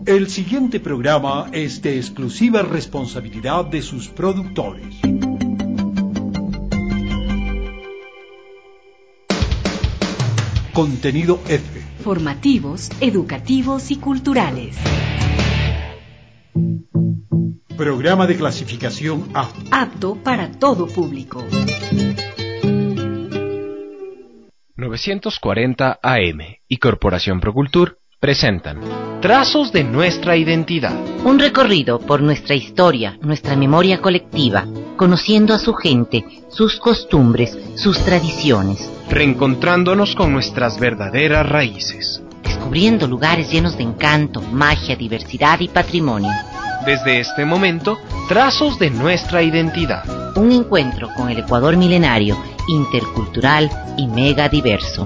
El siguiente programa es de exclusiva responsabilidad de sus productores. Contenido F. Formativos, educativos y culturales. Programa de clasificación A. Apto para todo público. 940 AM y Corporación Procultur presentan Trazos de nuestra identidad. Un recorrido por nuestra historia, nuestra memoria colectiva, conociendo a su gente, sus costumbres, sus tradiciones. Reencontrándonos con nuestras verdaderas raíces. Descubriendo lugares llenos de encanto, magia, diversidad y patrimonio. Desde este momento, Trazos de nuestra identidad. Un encuentro con el Ecuador milenario, intercultural y mega diverso.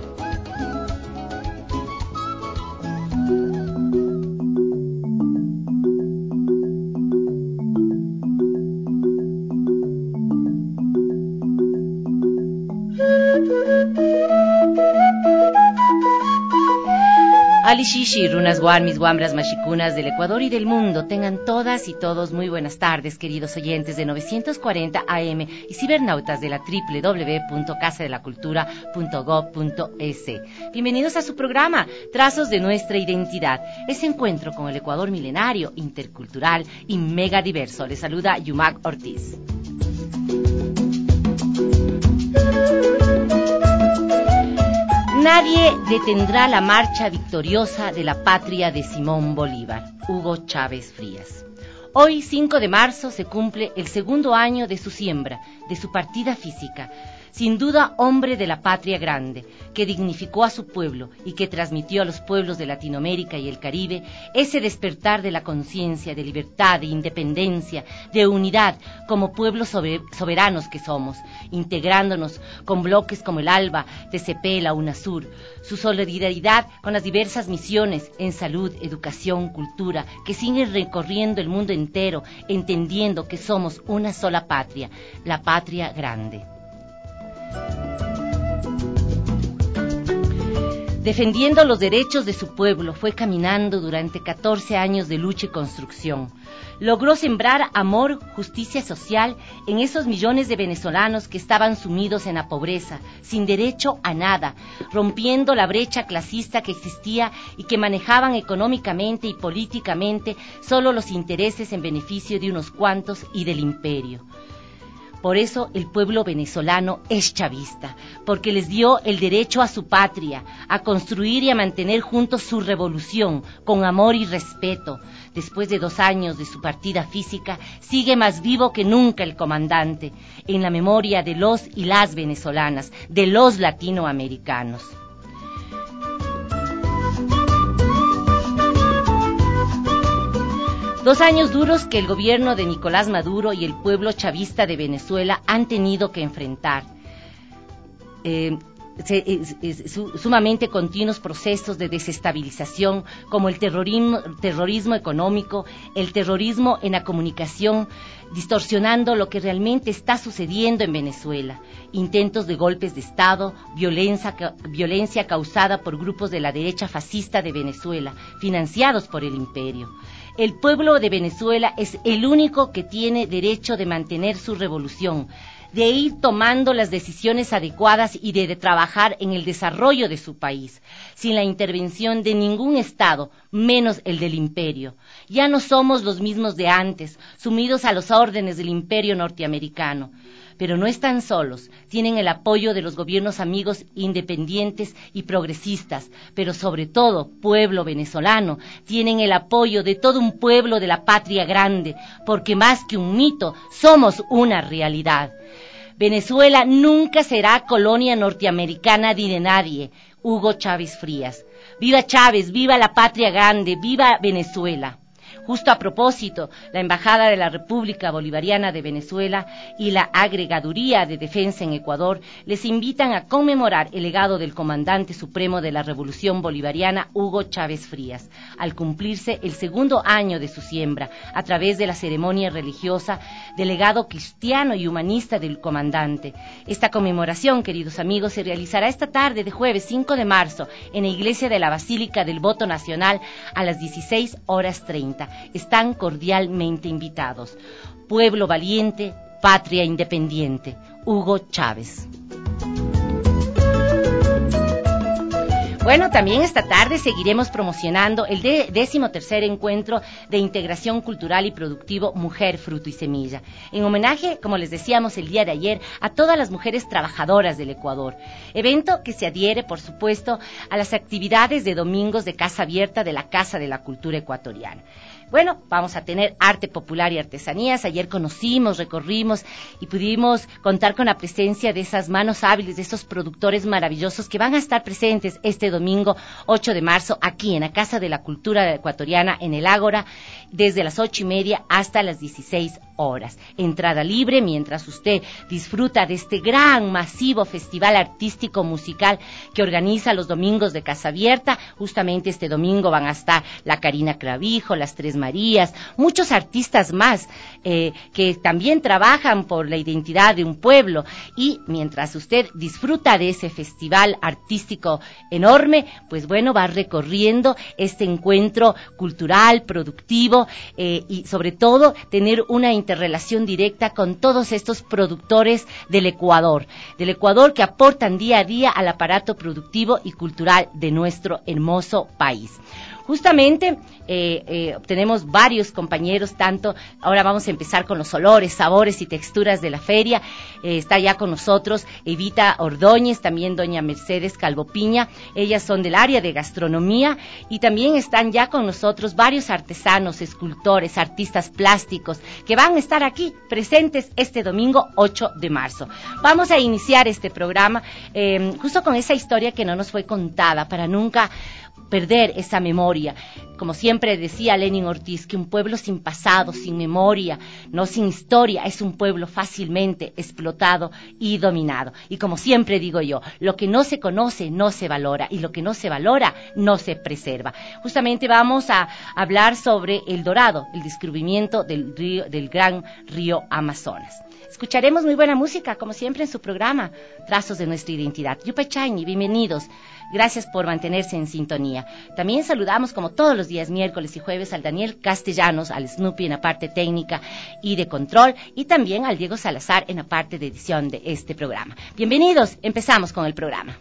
Alishishi, runas guarmis, guambras, machicunas del Ecuador y del mundo, tengan todas y todos muy buenas tardes, queridos oyentes de 940 AM y cibernautas de la www.casadelacultura.gov.es. Bienvenidos a su programa, Trazos de nuestra identidad, ese encuentro con el Ecuador milenario, intercultural y mega diverso. Les saluda Yumac Ortiz. Nadie detendrá la marcha victoriosa de la patria de Simón Bolívar, Hugo Chávez Frías. Hoy, 5 de marzo, se cumple el segundo año de su siembra, de su partida física. Sin duda, hombre de la patria grande, que dignificó a su pueblo y que transmitió a los pueblos de Latinoamérica y el Caribe ese despertar de la conciencia, de libertad, de independencia, de unidad, como pueblos soberanos que somos, integrándonos con bloques como el ALBA, TCP, la UNASUR, su solidaridad con las diversas misiones en salud, educación, cultura, que siguen recorriendo el mundo entero, entendiendo que somos una sola patria, la patria grande. Defendiendo los derechos de su pueblo, fue caminando durante 14 años de lucha y construcción. Logró sembrar amor, justicia social en esos millones de venezolanos que estaban sumidos en la pobreza, sin derecho a nada, rompiendo la brecha clasista que existía y que manejaban económicamente y políticamente solo los intereses en beneficio de unos cuantos y del imperio. Por eso el pueblo venezolano es chavista, porque les dio el derecho a su patria, a construir y a mantener juntos su revolución, con amor y respeto. Después de 2 años de su partida física, sigue más vivo que nunca el comandante, en la memoria de los y las venezolanas, de los latinoamericanos. 2 años duros que el gobierno de Nicolás Maduro y el pueblo chavista de Venezuela han tenido que enfrentar. Sumamente continuos procesos de desestabilización, como el terrorismo económico, el terrorismo en la comunicación, distorsionando lo que realmente está sucediendo en Venezuela. Intentos de golpes de Estado, violencia causada por grupos de la derecha fascista de Venezuela, financiados por el imperio. El pueblo de Venezuela es el único que tiene derecho de mantener su revolución, de ir tomando las decisiones adecuadas y de trabajar en el desarrollo de su país, sin la intervención de ningún Estado, menos el del imperio. Ya no somos los mismos de antes, sumidos a las órdenes del imperio norteamericano. Pero no están solos, tienen el apoyo de los gobiernos amigos independientes y progresistas, pero sobre todo, pueblo venezolano, tienen el apoyo de todo un pueblo de la patria grande, porque más que un mito, somos una realidad. Venezuela nunca será colonia norteamericana ni de nadie. Hugo Chávez Frías. ¡Viva Chávez! ¡Viva la patria grande! ¡Viva Venezuela! Justo a propósito, la Embajada de la República Bolivariana de Venezuela y la Agregaduría de Defensa en Ecuador les invitan a conmemorar el legado del comandante supremo de la Revolución Bolivariana, Hugo Chávez Frías, al cumplirse el segundo año de su siembra, a través de la ceremonia religiosa del legado cristiano y humanista del comandante. Esta conmemoración, queridos amigos, se realizará esta tarde de jueves 5 de marzo en la iglesia de la Basílica del Voto Nacional a las 16:30. Están cordialmente invitados. Pueblo valiente, patria independiente. Hugo Chávez. Bueno, también esta tarde seguiremos promocionando el 13º encuentro de integración cultural y productivo Mujer, Fruto y Semilla, en homenaje, como les decíamos el día de ayer, a todas las mujeres trabajadoras del Ecuador. Evento que se adhiere, por supuesto, a las actividades de domingos de Casa Abierta de la Casa de la Cultura Ecuatoriana. Bueno, vamos a tener arte popular y artesanías. Ayer conocimos, recorrimos y pudimos contar con la presencia de esas manos hábiles, de esos productores maravillosos que van a estar presentes este domingo 8 de marzo aquí en la Casa de la Cultura Ecuatoriana en el Ágora, desde las 8:30 hasta las 16 horas. Entrada libre mientras usted disfruta de este gran, masivo festival artístico musical que organiza los domingos de Casa Abierta. Justamente este domingo van a estar la Karina Clavijo, las Tres Marías, muchos artistas más que también trabajan por la identidad de un pueblo. Y mientras usted disfruta de ese festival artístico enorme, pues bueno, va recorriendo este encuentro cultural, productivo y sobre todo tener una interrelación directa con todos estos productores del Ecuador que aportan día a día al aparato productivo y cultural de nuestro hermoso país. Justamente tenemos varios compañeros, ahora vamos a empezar con los olores, sabores y texturas de la feria. Está ya con nosotros Evita Ordóñez, también doña Mercedes Calvopiña, ellas son del área de gastronomía, y también están ya con nosotros varios artesanos, escultores, artistas plásticos, que van a estar aquí presentes este domingo 8 de marzo. Vamos a iniciar este programa justo con esa historia que no nos fue contada, para nunca perder esa memoria. Como siempre decía Lenin Ortiz, que un pueblo sin pasado, sin memoria, no sin historia, es un pueblo fácilmente explotado y dominado. Y como siempre digo yo, lo que no se conoce no se valora, y lo que no se valora no se preserva. Justamente vamos a hablar sobre El Dorado, el descubrimiento del gran río Amazonas. Escucharemos muy buena música, como siempre en su programa, Trazos de Nuestra Identidad. Yupachañi, bienvenidos. Gracias por mantenerse en sintonía. También saludamos, como todos los días, miércoles y jueves, al Daniel Castellanos, al Snoopy en la parte técnica y de control, y también al Diego Salazar en la parte de edición de este programa. Bienvenidos, empezamos con el programa.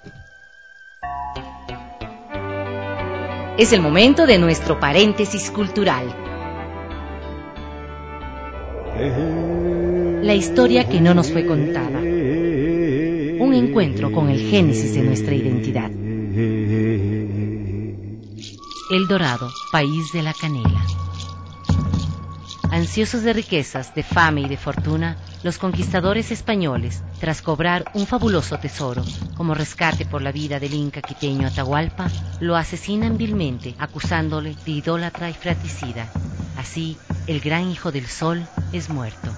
Es el momento de nuestro paréntesis cultural. La historia que no nos fue contada. Un encuentro con el génesis de nuestra identidad. El Dorado, país de la canela. Ansiosos de riquezas, de fama y de fortuna, los conquistadores españoles, tras cobrar un fabuloso tesoro como rescate por la vida del inca quiteño Atahualpa, lo asesinan vilmente, acusándole de idólatra y fratricida. Así, el gran hijo del sol es muerto.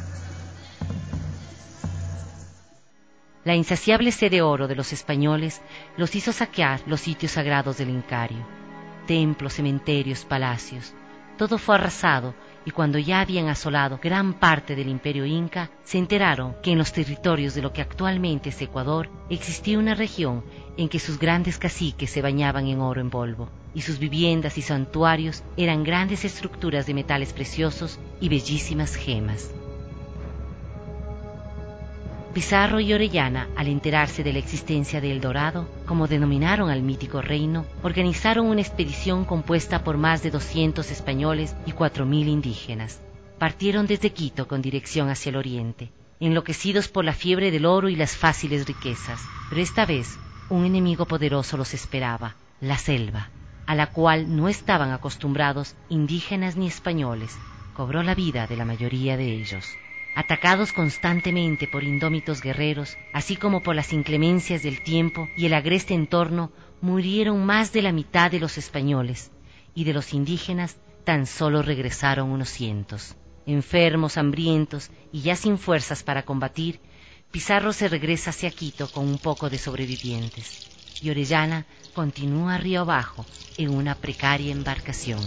La insaciable sed de oro de los españoles los hizo saquear los sitios sagrados del Incario. Templos, cementerios, palacios, todo fue arrasado, y cuando ya habían asolado gran parte del imperio inca, se enteraron que en los territorios de lo que actualmente es Ecuador existía una región en que sus grandes caciques se bañaban en oro en polvo, y sus viviendas y santuarios eran grandes estructuras de metales preciosos y bellísimas gemas. Pizarro y Orellana, al enterarse de la existencia de El Dorado, como denominaron al mítico reino, organizaron una expedición compuesta por más de 200 españoles y 4.000 indígenas. Partieron desde Quito con dirección hacia el oriente, enloquecidos por la fiebre del oro y las fáciles riquezas. Pero esta vez, un enemigo poderoso los esperaba, la selva, a la cual no estaban acostumbrados indígenas ni españoles. Cobró la vida de la mayoría de ellos. Atacados constantemente por indómitos guerreros, así como por las inclemencias del tiempo y el agreste entorno, murieron más de la mitad de los españoles, y de los indígenas tan solo regresaron unos cientos. Enfermos, hambrientos y ya sin fuerzas para combatir, Pizarro se regresa hacia Quito con un poco de sobrevivientes, y Orellana continúa río abajo en una precaria embarcación.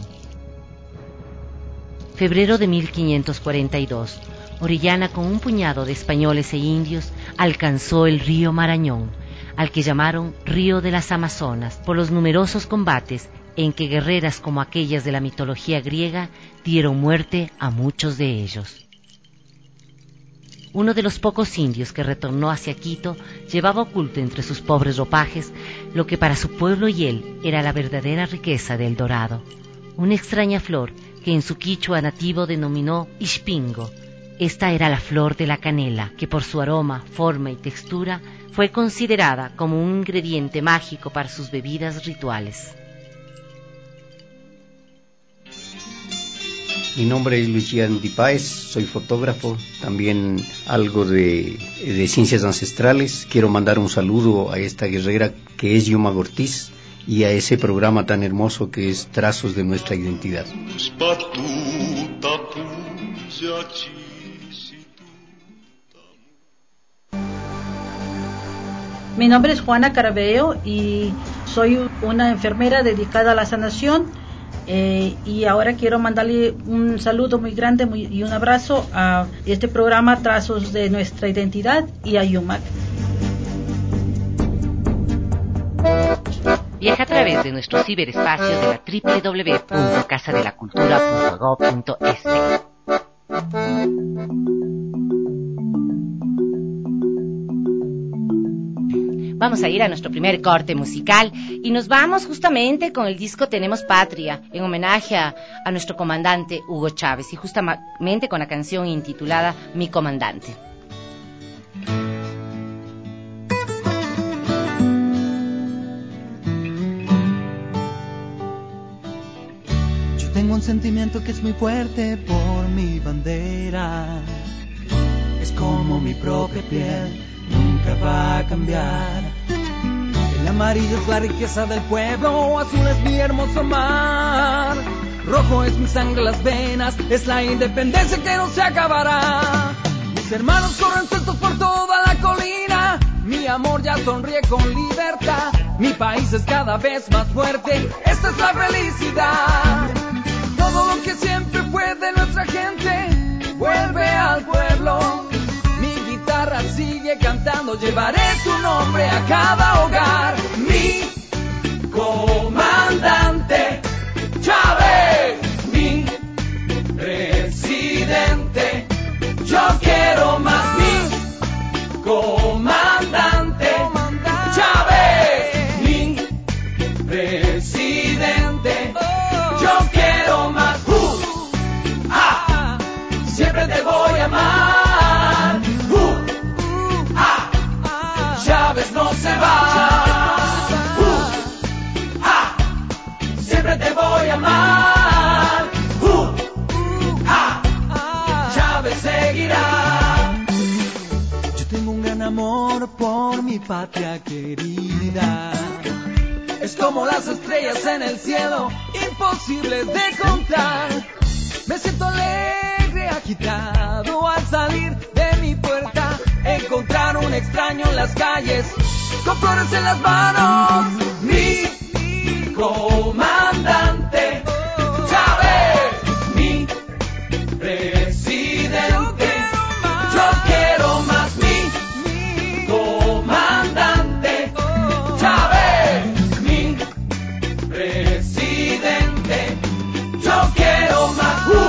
Febrero de 1542, Orellana con un puñado de españoles e indios alcanzó el río Marañón, al que llamaron Río de las Amazonas, por los numerosos combates en que guerreras como aquellas de la mitología griega dieron muerte a muchos de ellos. Uno de los pocos indios que retornó hacia Quito llevaba oculto entre sus pobres ropajes lo que para su pueblo y él era la verdadera riqueza del Dorado, una extraña flor que en su quichua nativo denominó Ixpingo. Esta era la flor de la canela, que por su aroma, forma y textura fue considerada como un ingrediente mágico para sus bebidas rituales. Mi nombre es Luis Gandhi Páez, soy fotógrafo, también algo de ciencias ancestrales. Quiero mandar un saludo a esta guerrera que es Yuma Ortiz y a ese programa tan hermoso que es Trazos de Nuestra Identidad. Mi nombre es Juana Carabeo y soy una enfermera dedicada a la sanación. Y ahora quiero mandarle un saludo muy grande y un abrazo a este programa Trazos de Nuestra Identidad y a Yumac. Viaja a través de nuestro ciberespacio de la www.casadelacultura.gov.es. Vamos a ir a nuestro primer corte musical y nos vamos justamente con el disco Tenemos Patria, en homenaje a nuestro comandante Hugo Chávez y justamente con la canción intitulada Mi Comandante. Yo tengo un sentimiento que es muy fuerte por mi bandera, es como mi propia piel, nunca va a cambiar. El amarillo es la riqueza del pueblo, azul es mi hermoso mar, rojo es mi sangre, las venas, es la independencia que no se acabará. Mis hermanos corren sueltos por toda la colina, mi amor ya sonríe con libertad, mi país es cada vez más fuerte, esta es la felicidad. Todo lo que siempre fue de nuestra gente vuelve al pueblo. Sigue cantando, llevaré tu nombre a cada hogar. Mi comandante Chávez, mi presidente, yo quiero más. Mi comandante Chávez, mi presidente, yo quiero más. Siempre te voy a amar. Chávez no se va. Siempre te voy a amar. Chávez seguirá. Yo tengo un gran amor por mi patria querida. Es como las estrellas en el cielo, imposibles de contar. Me siento alegre, agitado al salir de mi puerta, encontrar un extraño en las calles, con flores en las manos. Mi comandante Chávez, mi presidente, yo quiero más. Mi comandante Chávez, mi presidente, yo quiero más.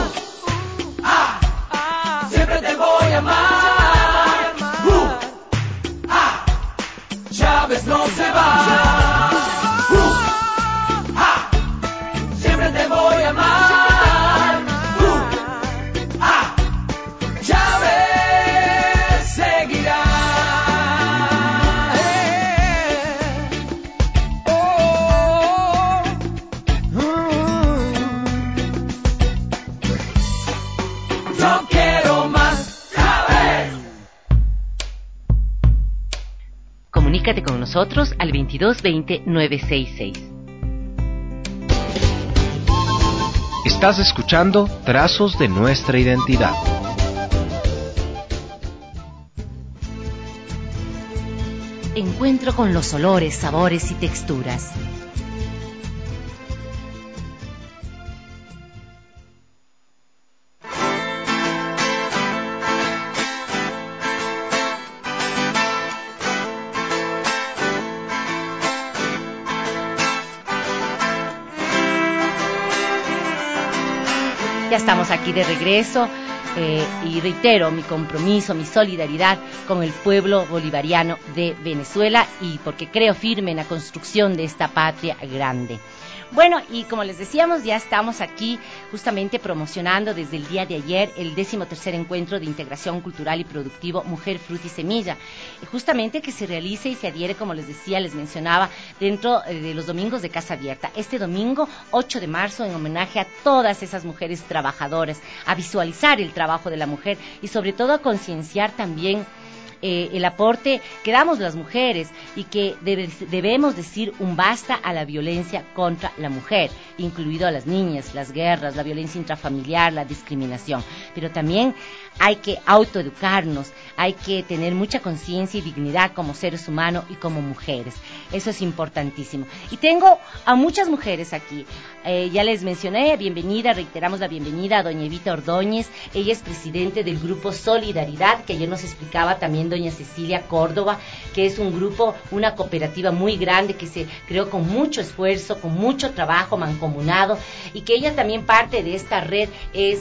Siempre te voy a amar. Chávez no se va. Siempre te voy a amar. Chávez seguirá. Yo quiero más. Chávez. Comunícate con nosotros al 2220-966. Estás escuchando Trazos de Nuestra Identidad. Encuentro con los olores, sabores y texturas. Ya estamos aquí de regreso y reitero mi compromiso, mi solidaridad con el pueblo bolivariano de Venezuela y porque creo firme en la construcción de esta patria grande. Bueno, y como les decíamos, ya estamos aquí justamente promocionando desde el día de ayer el 13º encuentro de integración cultural y productivo Mujer, Fruta y Semilla, justamente que se realice y se adhiere, como les decía, les mencionaba, dentro de los domingos de Casa Abierta. Este domingo, 8 de marzo, en homenaje a todas esas mujeres trabajadoras, a visualizar el trabajo de la mujer y sobre todo a concienciar también el aporte que damos las mujeres y que debemos decir un basta a la violencia contra la mujer, incluido a las niñas, las guerras, la violencia intrafamiliar, la discriminación. Pero también hay que autoeducarnos, hay que tener mucha conciencia y dignidad como seres humanos y como mujeres. Eso es importantísimo. Y tengo a muchas mujeres aquí. Ya les mencioné, reiteramos la bienvenida a doña Evita Ordóñez. Ella es presidente del grupo Solidaridad, que ayer nos explicaba también doña Cecilia Córdoba, que es un grupo, una cooperativa muy grande que se creó con mucho esfuerzo, con mucho trabajo mancomunado, y que ella también parte de esta red es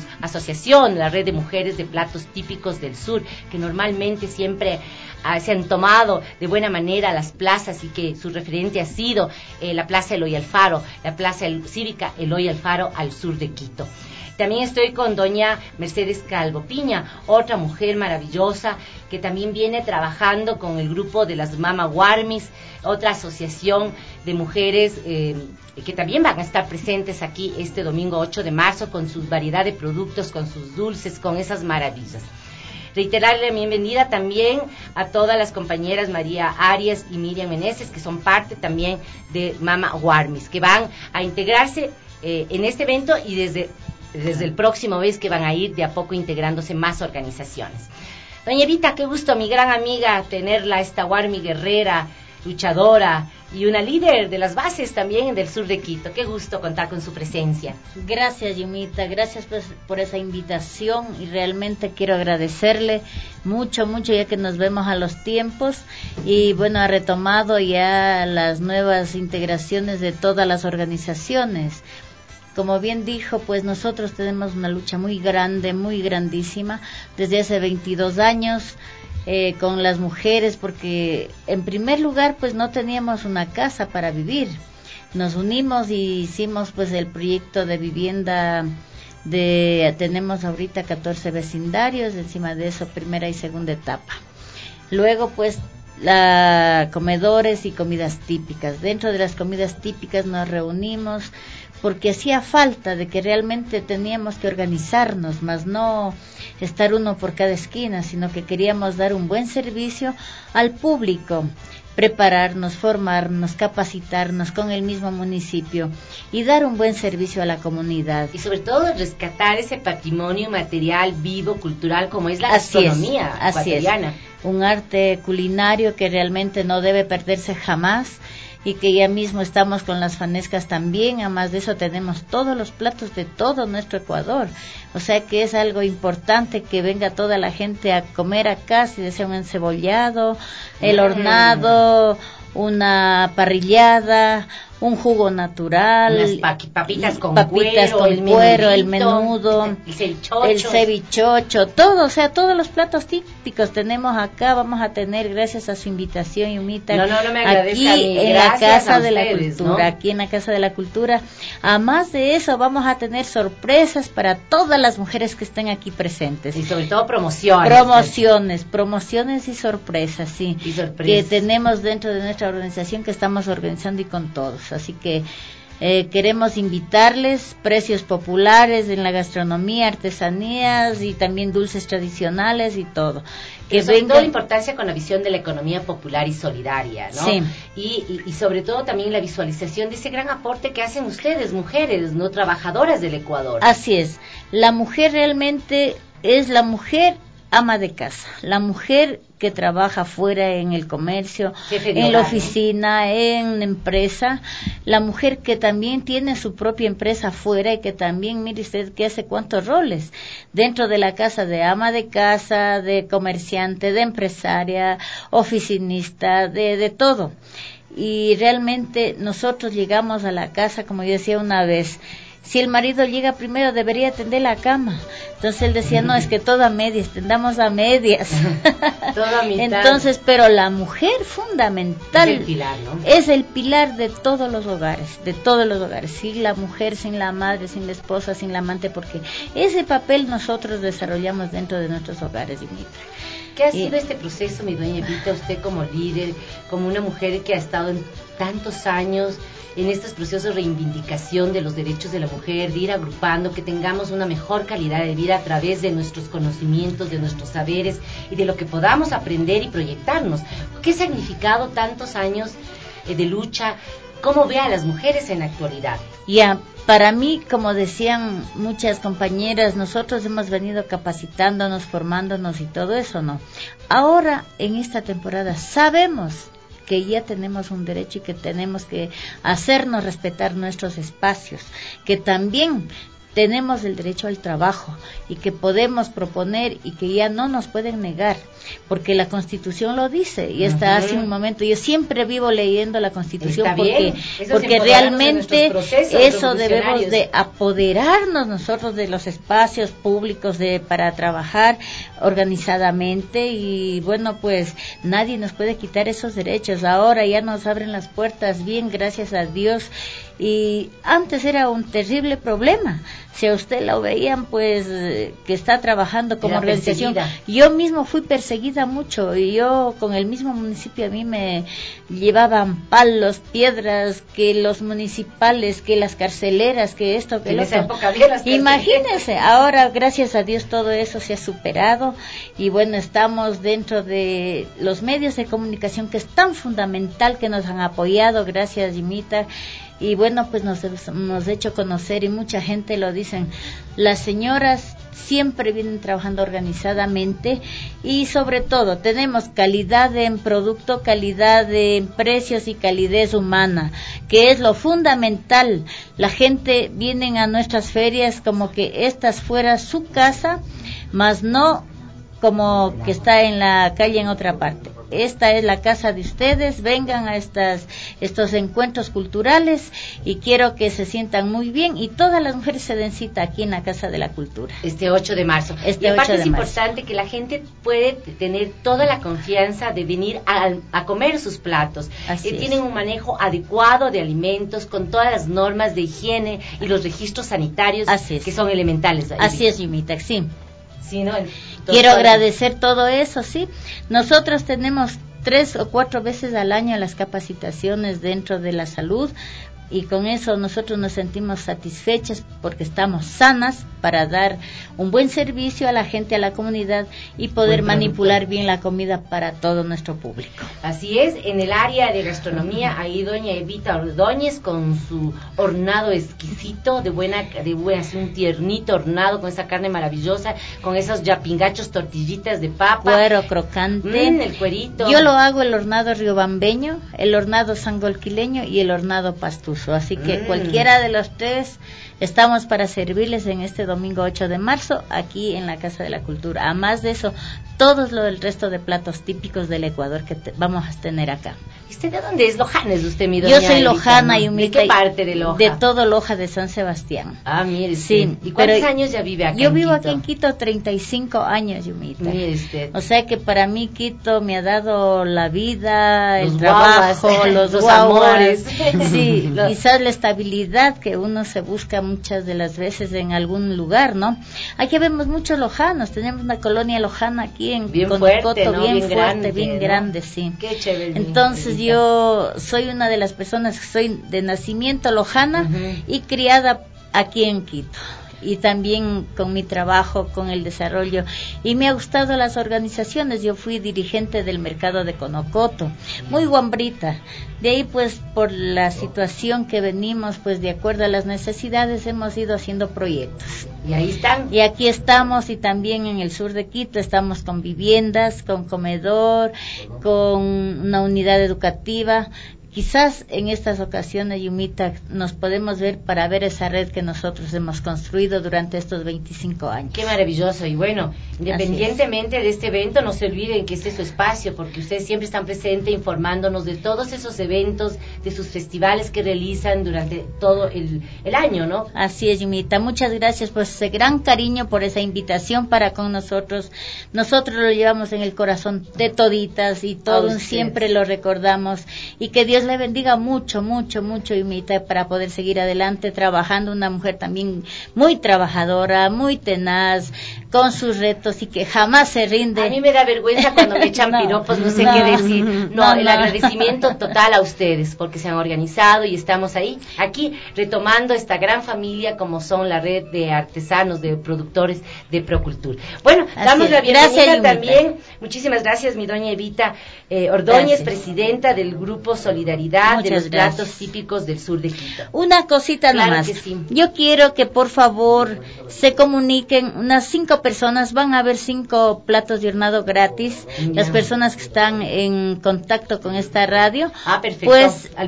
la red de mujeres de platos típicos del sur, que normalmente siempre se han tomado de buena manera las plazas y que su referente ha sido la Plaza Eloy Alfaro, la Plaza Cívica Eloy Alfaro al sur de Quito. También estoy con doña Mercedes Calvo Piña, otra mujer maravillosa que también viene trabajando con el grupo de las Mama Guarmis, otra asociación de mujeres que también van a estar presentes aquí este domingo 8 de marzo con su variedad de productos, con sus dulces, con esas maravillas. Reiterarle la bienvenida también a todas las compañeras María Arias y Miriam Meneses, que son parte también de Mama Guarmis, que van a integrarse en este evento y desde el próximo mes que van a ir de a poco integrándose más organizaciones. Doña Evita, qué gusto, mi gran amiga, tenerla, esta Guarmi guerrera, luchadora y una líder de las bases también del sur de Quito. Qué gusto contar con su presencia. Gracias, Yumita, gracias por esa invitación y realmente quiero agradecerle mucho, ya que nos vemos a los tiempos y bueno, ha retomado ya las nuevas integraciones de todas las organizaciones. Como bien dijo, pues nosotros tenemos una lucha muy grande, muy grandísima, desde hace 22 años con las mujeres, porque en primer lugar pues no teníamos una casa para vivir. Nos unimos y hicimos pues el proyecto de vivienda tenemos ahorita 14 vecindarios, encima de eso primera y segunda etapa. Luego pues comedores y comidas típicas. Dentro de las comidas típicas nos reunimos porque hacía falta de que realmente teníamos que organizarnos, más no estar uno por cada esquina, sino que queríamos dar un buen servicio al público, prepararnos, formarnos, capacitarnos con el mismo municipio y dar un buen servicio a la comunidad. Y sobre todo rescatar ese patrimonio material vivo, cultural, como es la gastronomía ecuatoriana. Un arte culinario que realmente no debe perderse jamás y que ya mismo estamos con las fanescas también. Además de eso tenemos todos los platos de todo nuestro Ecuador, o sea que es algo importante que venga toda la gente a comer acá, si desea un encebollado, el hornado, una parrillada, un jugo natural, unas papitas con cuero, el menudo, el cevichocho, todo, o sea, todos los platos típicos tenemos acá. Vamos a tener, gracias a su invitación, Yumita, aquí en la Casa de la Cultura, aquí en la Casa de la Cultura. Además de eso, vamos a tener sorpresas para todas las mujeres que estén aquí presentes. Y sobre todo promociones y sorpresas, sí, que tenemos dentro de nuestra organización, que estamos organizando y con todos. Así que Queremos invitarles, precios populares en la gastronomía, artesanías y también dulces tradicionales y todo. Que sobre todo la importancia con la visión de la economía popular y solidaria, ¿no? Sí. Y sobre todo también la visualización de ese gran aporte que hacen ustedes, mujeres, no trabajadoras del Ecuador. Así es. La mujer realmente es la mujer ama de casa, la mujer que trabaja fuera en el comercio, en la oficina, en la empresa, la mujer que también tiene su propia empresa afuera y que también, mire usted, que hace cuántos roles dentro de la casa, de ama de casa, de comerciante, de empresaria, oficinista, de todo. Y realmente nosotros llegamos a la casa, como yo decía una vez, si el marido llega primero debería tender la cama. Entonces él decía, no, es que todo a medias, tendamos a medias. Todo a mitad. Entonces, pero la mujer fundamental es el pilar, ¿no? Es el pilar de todos los hogares, de todos los hogares. Sin la mujer, sin la madre, sin la esposa, sin la amante, porque ese papel nosotros desarrollamos dentro de nuestros hogares, Dimitra. ¿Qué ha sido este proceso, mi doña Evita, usted como líder, como una mujer que ha estado en tantos años en estos procesos de reivindicación de los derechos de la mujer, de ir agrupando, que tengamos una mejor calidad de vida a través de nuestros conocimientos, de nuestros saberes y de lo que podamos aprender y proyectarnos? ¿Qué ha significado tantos años de lucha? ¿Cómo ve a las mujeres en la actualidad? Ya, para mí, como decían muchas compañeras, nosotros hemos venido capacitándonos, formándonos y todo eso, ¿no? Ahora, en esta temporada, sabemos que ya tenemos un derecho y que tenemos que hacernos respetar nuestros espacios, que también tenemos el derecho al trabajo y que podemos proponer y que ya no nos pueden negar, porque la Constitución lo dice y está hace un momento. Yo siempre vivo leyendo la Constitución porque realmente eso debemos de apoderarnos nosotros de los espacios públicos para trabajar organizadamente y bueno, pues nadie nos puede quitar esos derechos. Ahora ya nos abren las puertas bien, gracias a Dios. Y antes era un terrible problema. Si a usted lo veían, pues, que está trabajando como organización. Yo mismo fui perseguida mucho y yo con el mismo municipio a mí me llevaban palos, piedras, que los municipales, que las carceleras, que esto, que lo otro. Imagínense, ahora gracias a Dios todo eso se ha superado y bueno, estamos dentro de los medios de comunicación que es tan fundamental, que nos han apoyado, gracias Dimitra. Y bueno, pues nos hemos hecho conocer y mucha gente lo dicen. Las señoras siempre vienen trabajando organizadamente y sobre todo tenemos calidad en producto, calidad en precios y calidez humana, que es lo fundamental. La gente viene a nuestras ferias como que estas fuera su casa, más no como que está en la calle en otra parte. Esta es la casa de ustedes, vengan a estos encuentros culturales y quiero que se sientan muy bien y todas las mujeres se den cita aquí en la Casa de la Cultura. Este 8 de marzo. Y aparte es importante que la gente puede tener toda la confianza de venir a comer sus platos. Tienen un manejo adecuado de alimentos con todas las normas de higiene y los registros sanitarios que son elementales. Así es, Yumita, sí. Sí, ¿no? Quiero agradecer todo eso, sí. Nosotros tenemos 3 o 4 veces al año las capacitaciones dentro de la salud y con eso nosotros nos sentimos satisfechas porque estamos sanas para dar un buen servicio a la gente, a la comunidad y poder manipular bien la comida para todo nuestro público. Así es, en el área de gastronomía, ahí doña Evita Ordóñez con su hornado exquisito, de buena, así un tiernito hornado con esa carne maravillosa, con esos yapingachos, tortillitas de papa. Cuero crocante. El cuerito. Yo lo hago el hornado riobambeño, el hornado sangolquileño y el hornado pastuso. Así que cualquiera de los tres estamos para servirles en este domingo 8 de marzo aquí en la Casa de la Cultura. Además de eso, todos el resto de platos típicos del Ecuador que vamos a tener acá. ¿Y usted de dónde es? ¿Lojana es usted, mi doña? Yo soy lojana y humilde. ¿De qué parte de Loja? De todo Loja de San Sebastián. Ah, mire usted. Sí. ¿Y cuántos años ya vive acá? Yo vivo aquí en Quito 35 años, Yumita. Mire usted. O sea que para mí Quito me ha dado la vida, los el trabajo, los amores. Sí, quizás la estabilidad que uno se busca muchas de las veces en algún lugar, ¿no? Aquí vemos muchos lojanos, tenemos una colonia lojana aquí en Conocoto, ¿no? bien fuerte, bien grande, sí. Qué chévere. Entonces yo soy una de las personas que soy de nacimiento lojana y criada aquí en Quito. Y también con mi trabajo, con el desarrollo. Y me ha gustado las organizaciones. Yo fui dirigente del mercado de Conocoto, muy guambrita. De ahí, pues, por la situación que venimos, pues, de acuerdo a las necesidades, hemos ido haciendo proyectos. Y ahí están. Y aquí estamos, y también en el sur de Quito estamos con viviendas, con comedor, con una unidad educativa. Quizás en estas ocasiones, Yumita, nos podemos ver para ver esa red que nosotros hemos construido durante estos 25 años. Qué maravilloso. Y bueno, independientemente de este evento, no se olviden que este es su espacio, porque ustedes siempre están presentes informándonos de todos esos eventos, de sus festivales que realizan durante todo el año, ¿no? Así es, Yumita. Muchas gracias por ese gran cariño, por esa invitación para con nosotros. Nosotros lo llevamos en el corazón de toditas y todos siempre lo recordamos. Y que Dios le bendiga mucho, mucho, mucho, Yumita, para poder seguir adelante trabajando. Una mujer también muy trabajadora, muy tenaz, con sus retos y que jamás se rinde. A mí me da vergüenza cuando me echan piropos, no sé qué decir. El agradecimiento total a ustedes, porque se han organizado y estamos ahí, aquí, retomando esta gran familia como son la red de artesanos, de productores de Procultur. Bueno, damos la bienvenida también. Muchísimas gracias, mi doña Evita Ordóñez, presidenta del Grupo Solidaridad de los platos típicos del sur de Quito. Una cosita nomás. Que sí. Yo quiero que por favor se comuniquen, unas 5 personas, van a haber 5 platos de hornado gratis. Las personas que están en contacto con esta radio. Perfecto. Pues al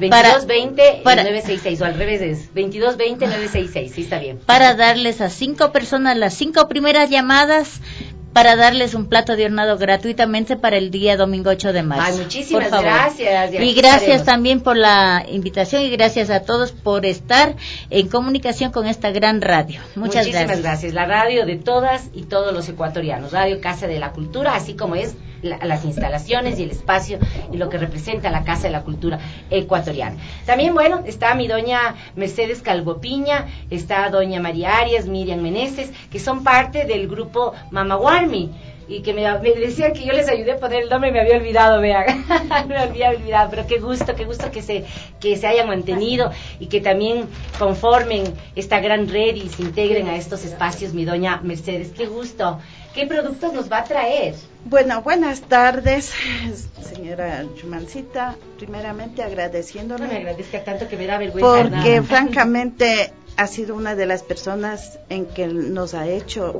2220-966 o al revés es 2220-966, sí, está bien. Para darles a 5 personas las 5 primeras llamadas, para darles un plato de hornado gratuitamente para el día domingo 8 de marzo. Muchísimas gracias. Y gracias también por la invitación y gracias a todos por estar en comunicación con esta gran radio. Muchísimas gracias. La radio de todas y todos los ecuatorianos, Radio Casa de la Cultura, así como es las instalaciones y el espacio y lo que representa la Casa de la Cultura ecuatoriana. También, bueno, está mi doña Mercedes Calvopiña, está doña María Arias, Miriam Meneses, que son parte del grupo Mama Warmi, y que me decían que yo les ayudé a poner el nombre y me había olvidado, vean, me había olvidado, pero qué gusto que se hayan mantenido y que también conformen esta gran red y se integren a estos espacios, mi doña Mercedes, qué gusto. ¿Qué productos nos va a traer? Bueno, buenas tardes, señora Chumancita. Primeramente agradeciéndole. No me agradezca tanto que me da vergüenza. Porque francamente ha sido una de las personas en que nos ha hecho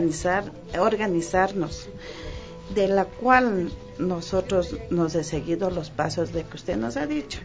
organizarnos, de la cual nosotros nos he seguido los pasos de que usted nos ha dicho.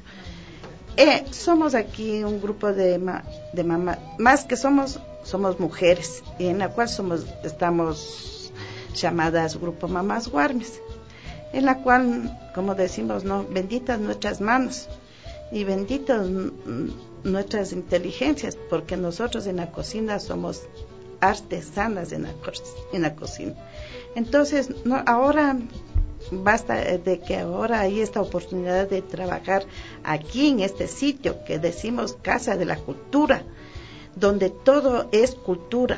Somos aquí un grupo de mamás, más que somos mujeres, y en la cual estamos llamadas Grupo Mamás Warmis, en la cual, como decimos, no, benditas nuestras manos y benditas nuestras inteligencias, porque nosotros en la cocina somos artesanas en la cocina. Entonces, ahora basta de que ahora hay esta oportunidad de trabajar aquí en este sitio que decimos Casa de la Cultura, donde todo es cultura,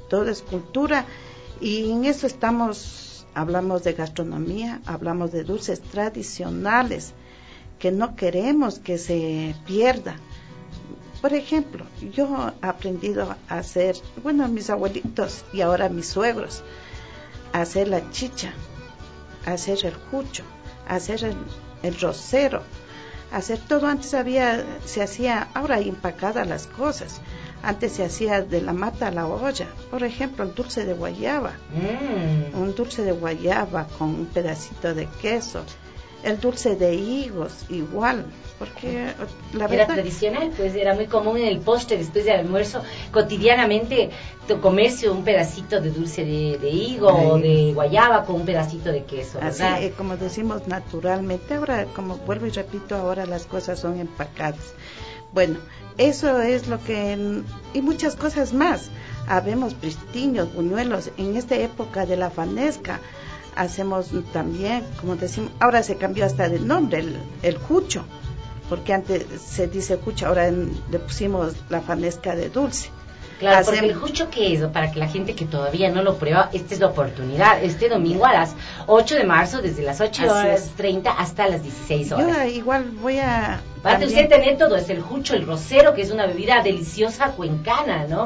y en eso hablamos de gastronomía, hablamos de dulces tradicionales que no queremos que se pierda. Por ejemplo, yo he aprendido a hacer, mis abuelitos y ahora mis suegros, a hacer la chicha, a hacer el jucho, a hacer el rosero, a hacer todo. Antes se hacía, ahora hay empacadas las cosas. Antes se hacía de la mata a la olla. Por ejemplo, el dulce de guayaba. Un dulce de guayaba con un pedacito de queso. El dulce de higos, igual. Porque la verdad... Era tradicional, pues era muy común en el postre, después del almuerzo, cotidianamente comerse un pedacito de dulce de higo o de guayaba con un pedacito de queso, ¿verdad? Así, como decimos naturalmente. Ahora, como vuelvo y repito, ahora las cosas son empacadas. Bueno, eso es lo que... Y muchas cosas más. Habemos pristiños, buñuelos. En esta época de la fanesca hacemos también, como decimos, ahora se cambió hasta de nombre, el jucho. Porque antes se dice jucho, ahora le pusimos la fanesca de dulce. Claro, porque el jucho, ¿qué es? Para que la gente que todavía no lo prueba, esta es la oportunidad. Este domingo a las 8 de marzo, desde las 8:30 hasta las 16 horas. Yo igual voy a... Va a usted tener todo, es el jucho, el rosero, que es una bebida deliciosa cuencana, ¿no?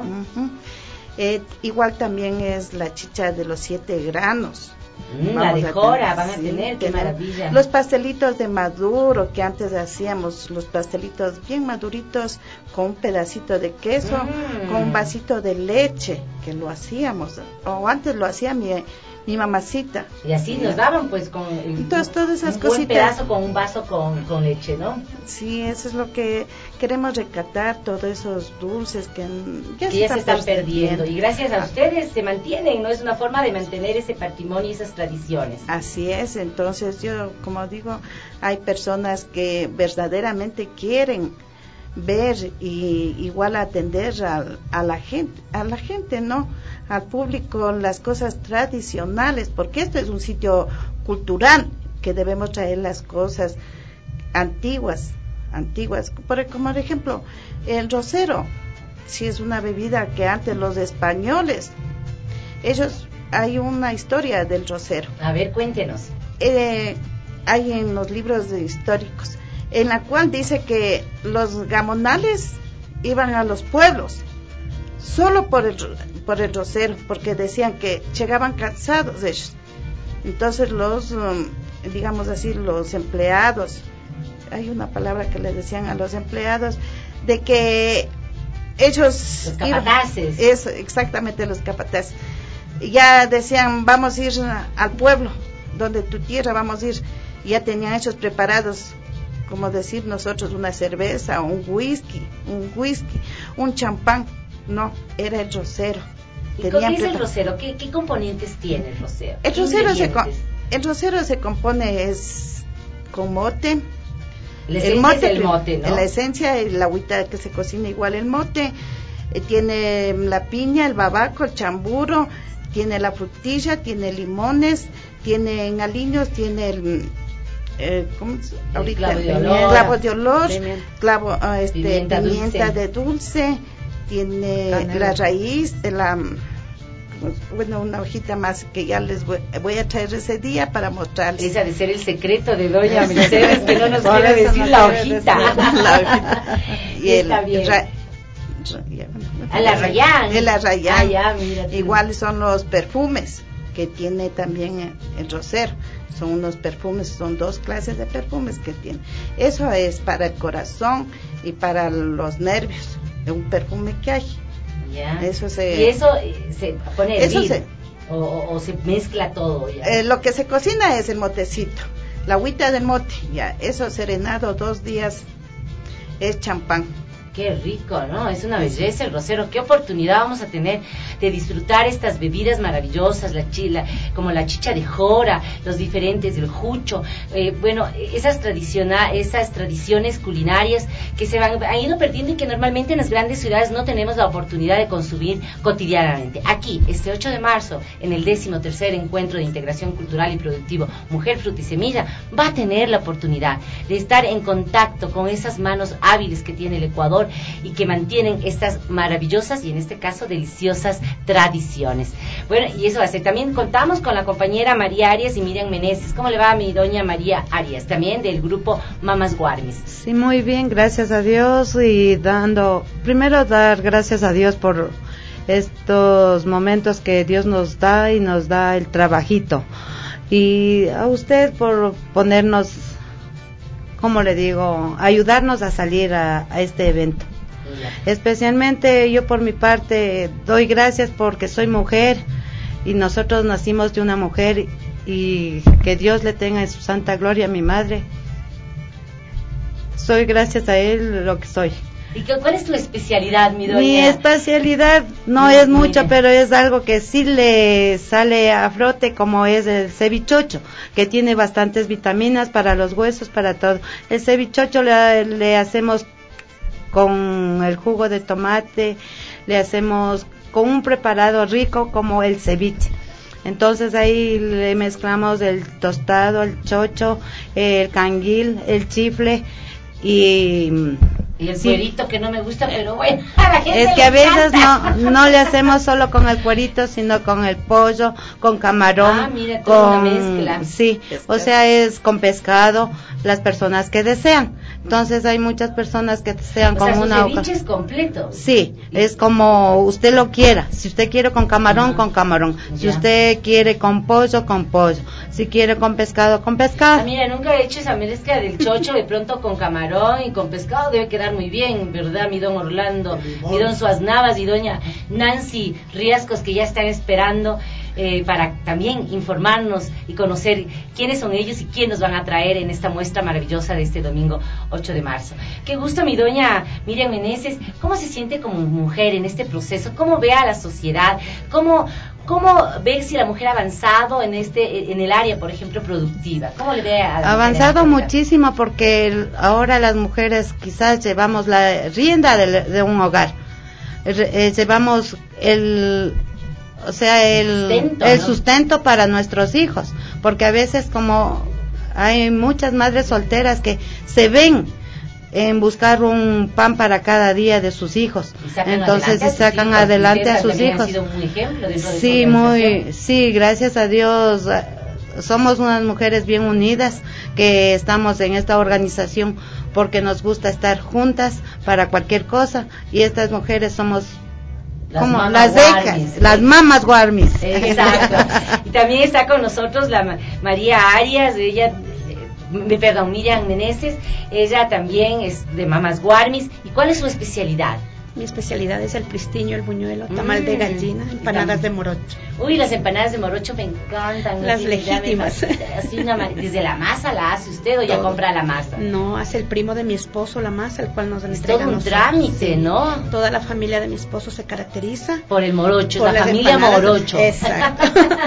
Igual también es la chicha de los 7 granos. La de jora van a tener, qué maravilla. Los pastelitos de maduro que antes hacíamos, los pastelitos bien maduritos con un pedacito de queso, con un vasito de leche, que lo hacíamos, o antes lo hacía mi mamacita. Y así nos daban pues con entonces, todas esas un cositas. buen pedazo con un vaso con leche, ¿no? Sí, eso es lo que queremos rescatar, todos esos dulces que ya se están perdiendo. Y gracias a ustedes se mantienen, ¿no? Es una forma de mantener ese patrimonio y esas tradiciones. Así es, entonces yo, como digo, hay personas que verdaderamente quieren ver y igual atender a la gente, ¿no? Al público, las cosas tradicionales, porque esto es un sitio cultural que debemos traer las cosas antiguas, como por ejemplo el rosero, si es una bebida que antes los españoles, hay una historia del rosero. A ver, cuéntenos. Hay en los libros históricos, en la cual dice que los gamonales iban a los pueblos solo por el rosero, porque decían que llegaban cansados ellos. Entonces digamos así, los empleados, hay una palabra que le decían a los empleados, de que ellos... Los capataces. Eso, exactamente, los capataces. Ya decían, vamos a ir al pueblo, donde tu tierra, vamos a ir. Ya tenían ellos preparados, como decir nosotros, una cerveza, un whisky, un champán. No, era el rosero. ¿Y qué es el rosero? ¿Qué componentes tiene el rosero? El rosero se compone con mote. La esencia es el mote, ¿no? La esencia, el agüita que se cocina igual el mote. Tiene la piña, el babaco, el chamburo, tiene la frutilla, tiene limones, tiene en aliños, tiene el clavo de olor, pimienta de dulce, tiene canela, la raíz de una hojita más que ya les voy a traer ese día para mostrarles. Esa de ser el secreto de doña Mercedes, que no nos quiere decir la hojita. Y está bien. El arrayán. Igual son los perfumes que tiene también el rosero. Son unos perfumes, son 2 clases de perfumes que tiene. Eso es para el corazón y para los nervios. Es un perfume que hay. Ya. ¿Y eso se pone a hervir? ¿O se mezcla todo? Ya. Lo que se cocina es el motecito, la agüita del mote. Ya, eso serenado 2 días es champán. Qué rico, ¿no? Es una belleza el rosero. Qué oportunidad vamos a tener de disfrutar estas bebidas maravillosas, como la chicha de jora, los diferentes, el jucho, esas tradiciones culinarias que han ido perdiendo y que normalmente en las grandes ciudades no tenemos la oportunidad de consumir cotidianamente. Aquí, este 8 de marzo, en el 13º Encuentro de Integración Cultural y Productivo Mujer, Fruta y Semilla, va a tener la oportunidad de estar en contacto con esas manos hábiles que tiene el Ecuador y que mantienen estas maravillosas y en este caso deliciosas tradiciones. Bueno, y eso hace. También contamos con la compañera María Arias y Miriam Meneses. ¿Cómo le va a mi doña María Arias? También del grupo Mamas Guarmis. Sí, muy bien, gracias a Dios, y primero dar gracias a Dios por estos momentos que Dios nos da y nos da el trabajito. Y a usted por ponernos, como le digo, ayudarnos a salir a este evento. Especialmente yo por mi parte doy gracias porque soy mujer y nosotros nacimos de una mujer, y que Dios le tenga en su santa gloria a mi madre. Soy gracias a él lo que soy. ¿Y cuál es tu especialidad, mi doña? Mi especialidad no es mucho, pero es algo que sí le sale a flote, como es el cevichocho, que tiene bastantes vitaminas para los huesos, para todo. El cevichocho le hacemos con el jugo de tomate, le hacemos con un preparado rico como el ceviche. Entonces ahí le mezclamos el tostado, el chocho, el canguil, el chifle y Y el Sí. cuerito que no me gusta, pero bueno, a la gente Es que le a veces encanta. no le hacemos solo con el cuerito, sino con el pollo, con camarón, Ah, mira, toda una con mezcla. sí, o sea, es con pescado, las personas que desean. Entonces hay muchas personas que desean O sea, con su una ceviche es completo. Sí, es como usted lo quiera. Si usted quiere con camarón, con camarón. Si Ya. usted quiere con pollo, con pollo. Si quiere con pescado, con pescado. Ah, mira, nunca he hecho esa mezcla del chocho de pronto con camarón y con pescado, debe quedar muy bien, ¿verdad? Mi don Orlando, mi don Suaz Navas y doña Nancy Riascos, que ya están esperando para también informarnos y conocer quiénes son ellos y quién nos van a traer en esta muestra maravillosa de este domingo 8 de marzo. Qué gusto, mi doña Miriam Meneses. ¿Cómo se siente como mujer en este proceso? ¿Cómo ve a la sociedad? ¿Cómo ve si la mujer ha avanzado en el área, por ejemplo, productiva? ¿Cómo le ve a la Avanzado mujer en la actualidad? muchísimo porque ahora las mujeres quizás llevamos la rienda de un hogar. Llevamos el sustento para nuestros hijos, porque a veces como hay muchas madres solteras que se ven en buscar un pan para cada día de sus hijos, entonces sacan adelante a sus hijos. Sí, gracias a Dios somos unas mujeres bien unidas que estamos en esta organización porque nos gusta estar juntas para cualquier cosa, y estas mujeres somos como las mamas guarmis. Exacto. Y también está con nosotros la María Arias, Miriam Meneses, ella también es de mamas guarmis. ¿Y cuál es su especialidad? Mi especialidad es el pristiño, el buñuelo, tamal de gallina, empanadas de morocho. Uy, las empanadas de morocho me encantan. Las legítimas. Así desde la masa la hace usted o ya compra la masa. No, hace el primo de mi esposo la masa, el cual nos es entrega. Es todo un trámite, sí. ¿no? Toda la familia de mi esposo se caracteriza por el morocho, la familia empanadas. Morocho. Exacto.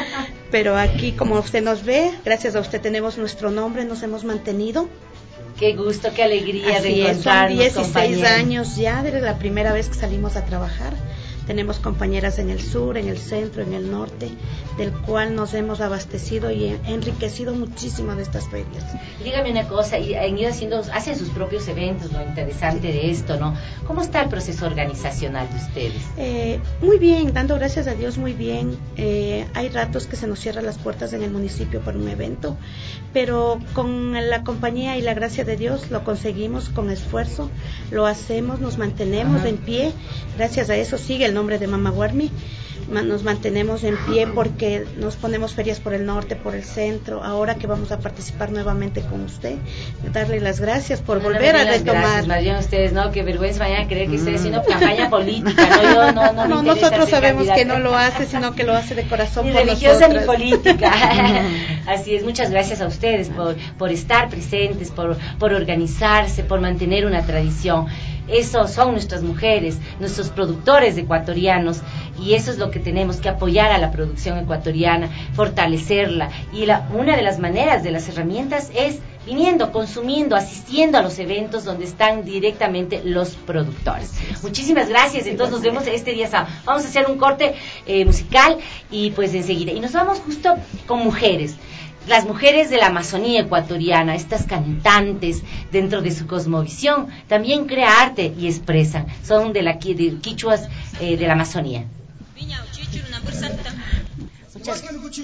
Pero aquí, como usted nos ve, gracias a usted tenemos nuestro nombre, nos hemos mantenido. Qué gusto, qué alegría Así de encontrarnos. Son 16 compañeros. años ya desde la primera vez que salimos a trabajar. Tenemos compañeras en el sur, en el centro, en el norte, del cual nos hemos abastecido y enriquecido muchísimo de estas ferias. Dígame una cosa, y han ido hacen sus propios eventos, lo interesante de esto, ¿no? ¿Cómo está el proceso organizacional de ustedes? Muy bien, dando gracias a Dios, muy bien. Hay ratos que se nos cierran las puertas en el municipio por un evento, pero con la compañía y la gracia de Dios lo conseguimos con esfuerzo, lo hacemos, nos mantenemos en pie. Gracias a eso sigue el nombre de Mama Guarmi. Nos mantenemos en pie porque nos ponemos ferias por el norte, por el centro. Ahora que vamos a participar nuevamente con usted, darle las gracias por volver a retomar. Gracias, más bien ustedes, no, qué vergüenza vayan a creer que estoy haciendo campaña política. No, yo no nosotros sabemos que no lo hace, sino que lo hace de corazón ni por religiosa nosotras. Ni política. Así es, muchas gracias a ustedes por estar presentes, por organizarse, por mantener una tradición. Esos son nuestras mujeres, nuestros productores ecuatorianos, y eso es lo que tenemos que apoyar a la producción ecuatoriana, fortalecerla, y una de las maneras, de las herramientas es viniendo, consumiendo, asistiendo a los eventos donde están directamente los productores. Muchísimas gracias, entonces nos vemos este día sábado. Vamos a hacer un corte musical y pues enseguida, y nos vamos justo con mujeres. Las mujeres de la Amazonía ecuatoriana, estas cantantes dentro de su cosmovisión, también crean arte y expresan. Son de quichuas de la Amazonía. Muchas gracias.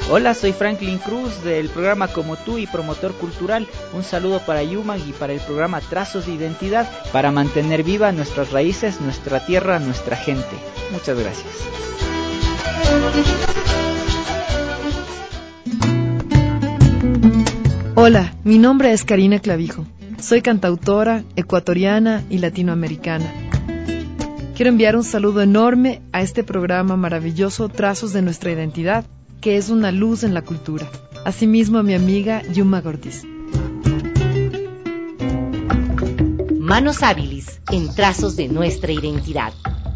Hola, soy Franklin Cruz del programa Como Tú y promotor cultural. Un saludo para Yumag y para el programa Trazos de Identidad para mantener viva nuestras raíces, nuestra tierra, nuestra gente. Muchas gracias. Hola, mi nombre es Karina Clavijo. Soy cantautora, ecuatoriana y latinoamericana. Quiero enviar un saludo enorme a este programa maravilloso Trazos de Nuestra Identidad, que es una luz en la cultura. Asimismo a mi amiga Yuma Ortiz. Manos hábiles en Trazos de Nuestra Identidad.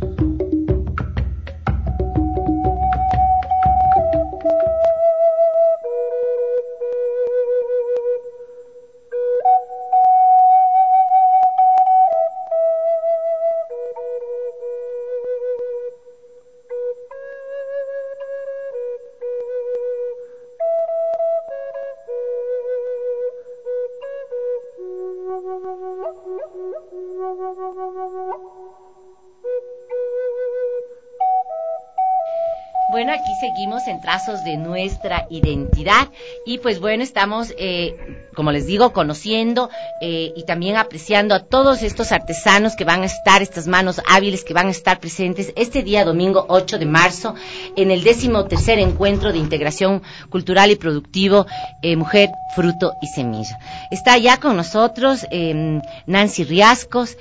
Bueno, aquí seguimos en Trazos de Nuestra Identidad y pues bueno, estamos, como les digo, conociendo y también apreciando a todos estos artesanos que van a estar, estas manos hábiles que van a estar presentes este día domingo 8 de marzo en el 13º Encuentro de Integración Cultural y Productivo Mujer, Fruto y Semilla. Está ya con nosotros Nancy Riascos,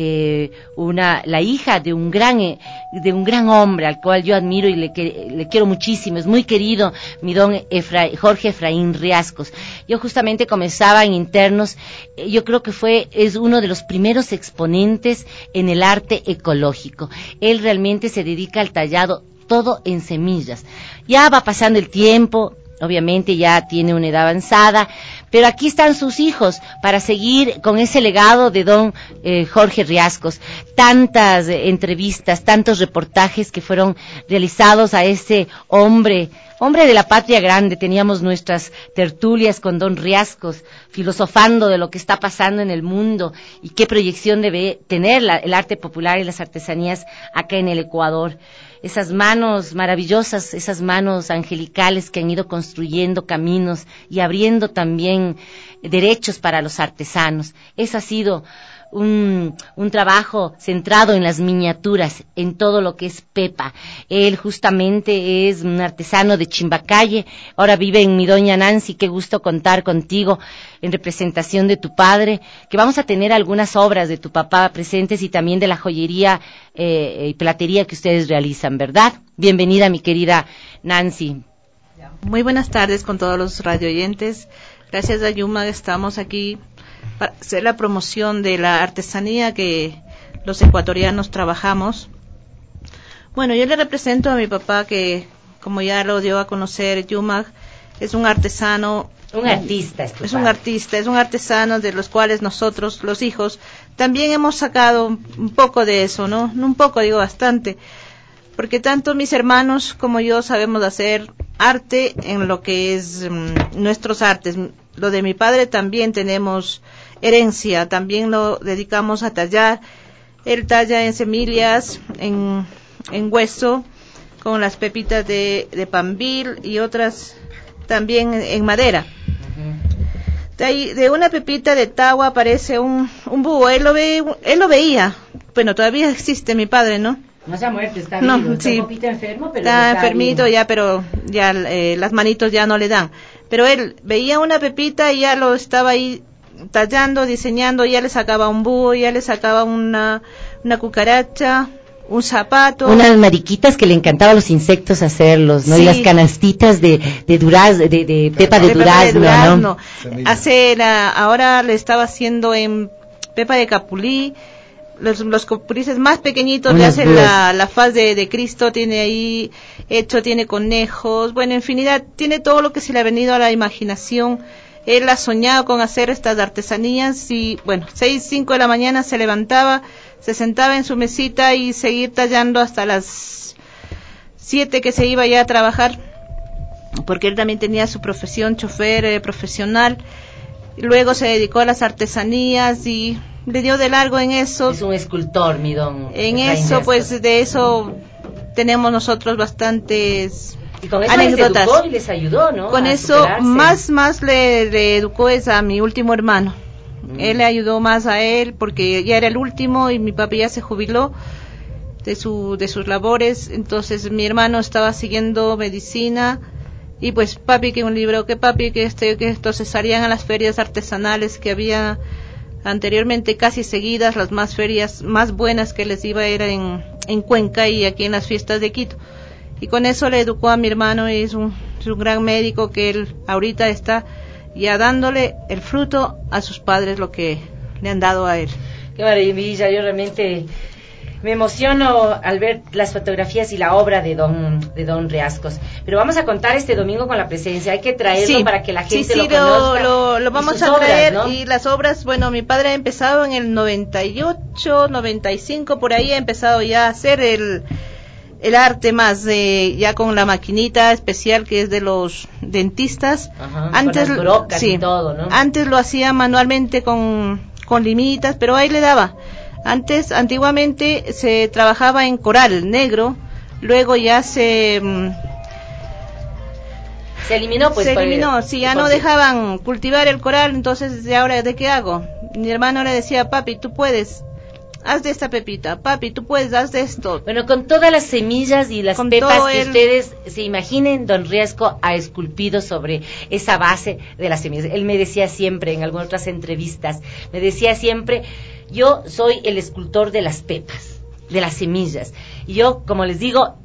la hija de un gran hombre al cual yo admiro y le quiero muchísimo, es muy querido, mi don Jorge Efraín Riascos. Yo justamente comenzaba en internos, yo creo que es uno de los primeros exponentes en el arte ecológico. Él realmente se dedica al tallado todo en semillas. Ya va pasando el tiempo, obviamente ya tiene una edad avanzada, pero aquí están sus hijos para seguir con ese legado de don Jorge Riascos. Tantas entrevistas, tantos reportajes que fueron realizados a ese hombre de la patria grande. Teníamos nuestras tertulias con don Riascos, filosofando de lo que está pasando en el mundo y qué proyección debe tener el arte popular y las artesanías acá en el Ecuador. Esas manos maravillosas, esas manos angelicales que han ido construyendo caminos y abriendo también derechos para los artesanos. Ese ha sido un trabajo centrado en las miniaturas, en todo lo que es pepa. Él justamente es un artesano de Chimbacalle, ahora vive en mi doña Nancy. Qué gusto contar contigo en representación de tu padre, que vamos a tener algunas obras de tu papá presentes y también de la joyería y platería que ustedes realizan, ¿verdad? Bienvenida, mi querida Nancy. Muy buenas tardes con todos los radioyentes. Gracias a Yuma estamos aquí para hacer la promoción de la artesanía que los ecuatorianos trabajamos. Bueno, yo le represento a mi papá, que como ya lo dio a conocer Yuma, es un artesano. Un artista. Es un artista, es un artesano de los cuales nosotros, los hijos, también hemos sacado un poco de eso, ¿no? No un poco, digo bastante. Porque tanto mis hermanos como yo sabemos hacer arte en lo que es nuestros artes. Lo de mi padre también tenemos herencia, también lo dedicamos a tallar. Él talla en semillas, en hueso, con las pepitas de pambil y otras también en madera. De una pepita de tagua aparece un búho. Él lo veía. Bueno, todavía existe mi padre, ¿no? No se ha muerto, está vivo, está un poquito enfermo, pero está enfermito ya, pero ya las manitos ya no le dan. Pero él veía una pepita y ya lo estaba ahí tallando, diseñando, ya le sacaba un búho, ya le sacaba una cucaracha, un zapato. Unas mariquitas que le encantaban a los insectos hacerlos, ¿no? Sí. Y las canastitas de pepa de durazno, ¿no? Ahora le estaba haciendo en pepa de capulí. Los capulices más pequeñitos le hacen la faz de Cristo, tiene ahí hecho, tiene conejos, bueno, infinidad, tiene todo lo que se le ha venido a la imaginación. Él ha soñado con hacer estas artesanías y bueno, 6-5 de la mañana se levantaba, se sentaba en su mesita y seguir tallando hasta las 7 que se iba ya a trabajar, porque él también tenía su profesión, chofer profesional. Y luego se dedicó a las artesanías y le dio de largo en eso. Es un escultor, mi don. En eso, pues de eso tenemos nosotros bastantes Y con eso anécdotas. les educó y les ayudó, ¿no? Con eso más le educó es a mi último hermano. Él le ayudó más a él porque ya era el último y mi papi ya se jubiló de sus labores. Entonces mi hermano estaba siguiendo medicina y pues papi que un libro, que papi que entonces salían a las ferias artesanales que había anteriormente casi seguidas. Las más ferias más buenas que les iba era en Cuenca y aquí en las fiestas de Quito. Y con eso le educó a mi hermano y es un gran médico que él ahorita está ya dándole el fruto a sus padres, lo que le han dado a él. Qué maravilla, yo realmente me emociono al ver las fotografías y la obra de don Riascos. Pero vamos a contar este domingo con la presencia, hay que traerlo para que la gente lo conozca. Lo vamos a traer, ¿no? Y las obras, bueno, mi padre ha empezado en el 98, 95, por ahí ha empezado ya a hacer el arte más ya con la maquinita especial que es de los dentistas. Ajá, antes con las brocas y todo, ¿no? Antes lo hacía manualmente con limitas, pero ahí le daba. Antiguamente se trabajaba en coral negro, luego ya se eliminó, pues. Se eliminó, si ya no dejaban cultivar el coral, entonces ¿de ahora de qué hago? Mi hermano le decía, papi, tú puedes, haz de esta pepita, papi, tú puedes, haz de esto. Bueno, con todas las semillas y las pepas que ustedes se imaginen, don Riasco ha esculpido sobre esa base de las semillas. Él me decía siempre, en algunas otras entrevistas, me decía siempre, yo soy el escultor de las pepas, de las semillas. Y yo, como les digo,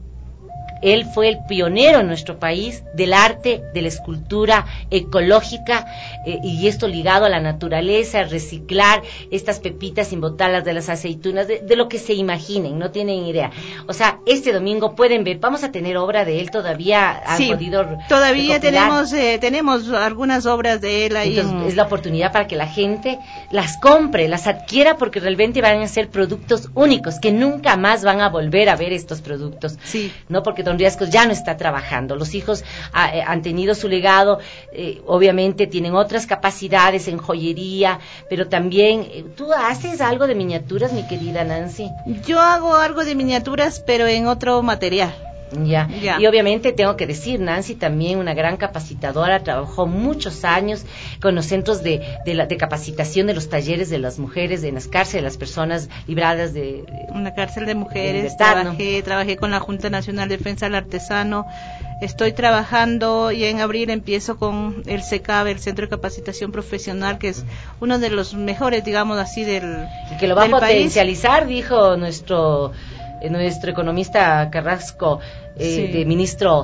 él fue el pionero en nuestro país del arte, de la escultura ecológica, y esto ligado a la naturaleza, reciclar estas pepitas sin botarlas de las aceitunas, de lo que se imaginen, no tienen idea. O sea, este domingo pueden ver, vamos a tener obra de él, todavía han podido todavía tenemos algunas obras de él ahí. Entonces, es la oportunidad para que la gente las compre, las adquiera, porque realmente van a ser productos únicos, que nunca más van a volver a ver estos productos. Sí. No, porque don Riascos ya no está trabajando, los hijos han tenido su legado, obviamente tienen otras capacidades en joyería, pero también, ¿tú haces algo de miniaturas, mi querida Nancy? Yo hago algo de miniaturas, pero en otro material. Ya. Y obviamente tengo que decir, Nancy también una gran capacitadora, trabajó muchos años con los centros de capacitación de los talleres de las mujeres en las cárceles, las personas libradas de una cárcel de mujeres. De trabajé con la Junta Nacional de Defensa del Artesano. Estoy trabajando y en abril empiezo con el CECAB, el Centro de Capacitación Profesional, que es uno de los mejores, digamos así, del y que lo va a potencializar, país. Dijo nuestro economista Carrasco, de ministro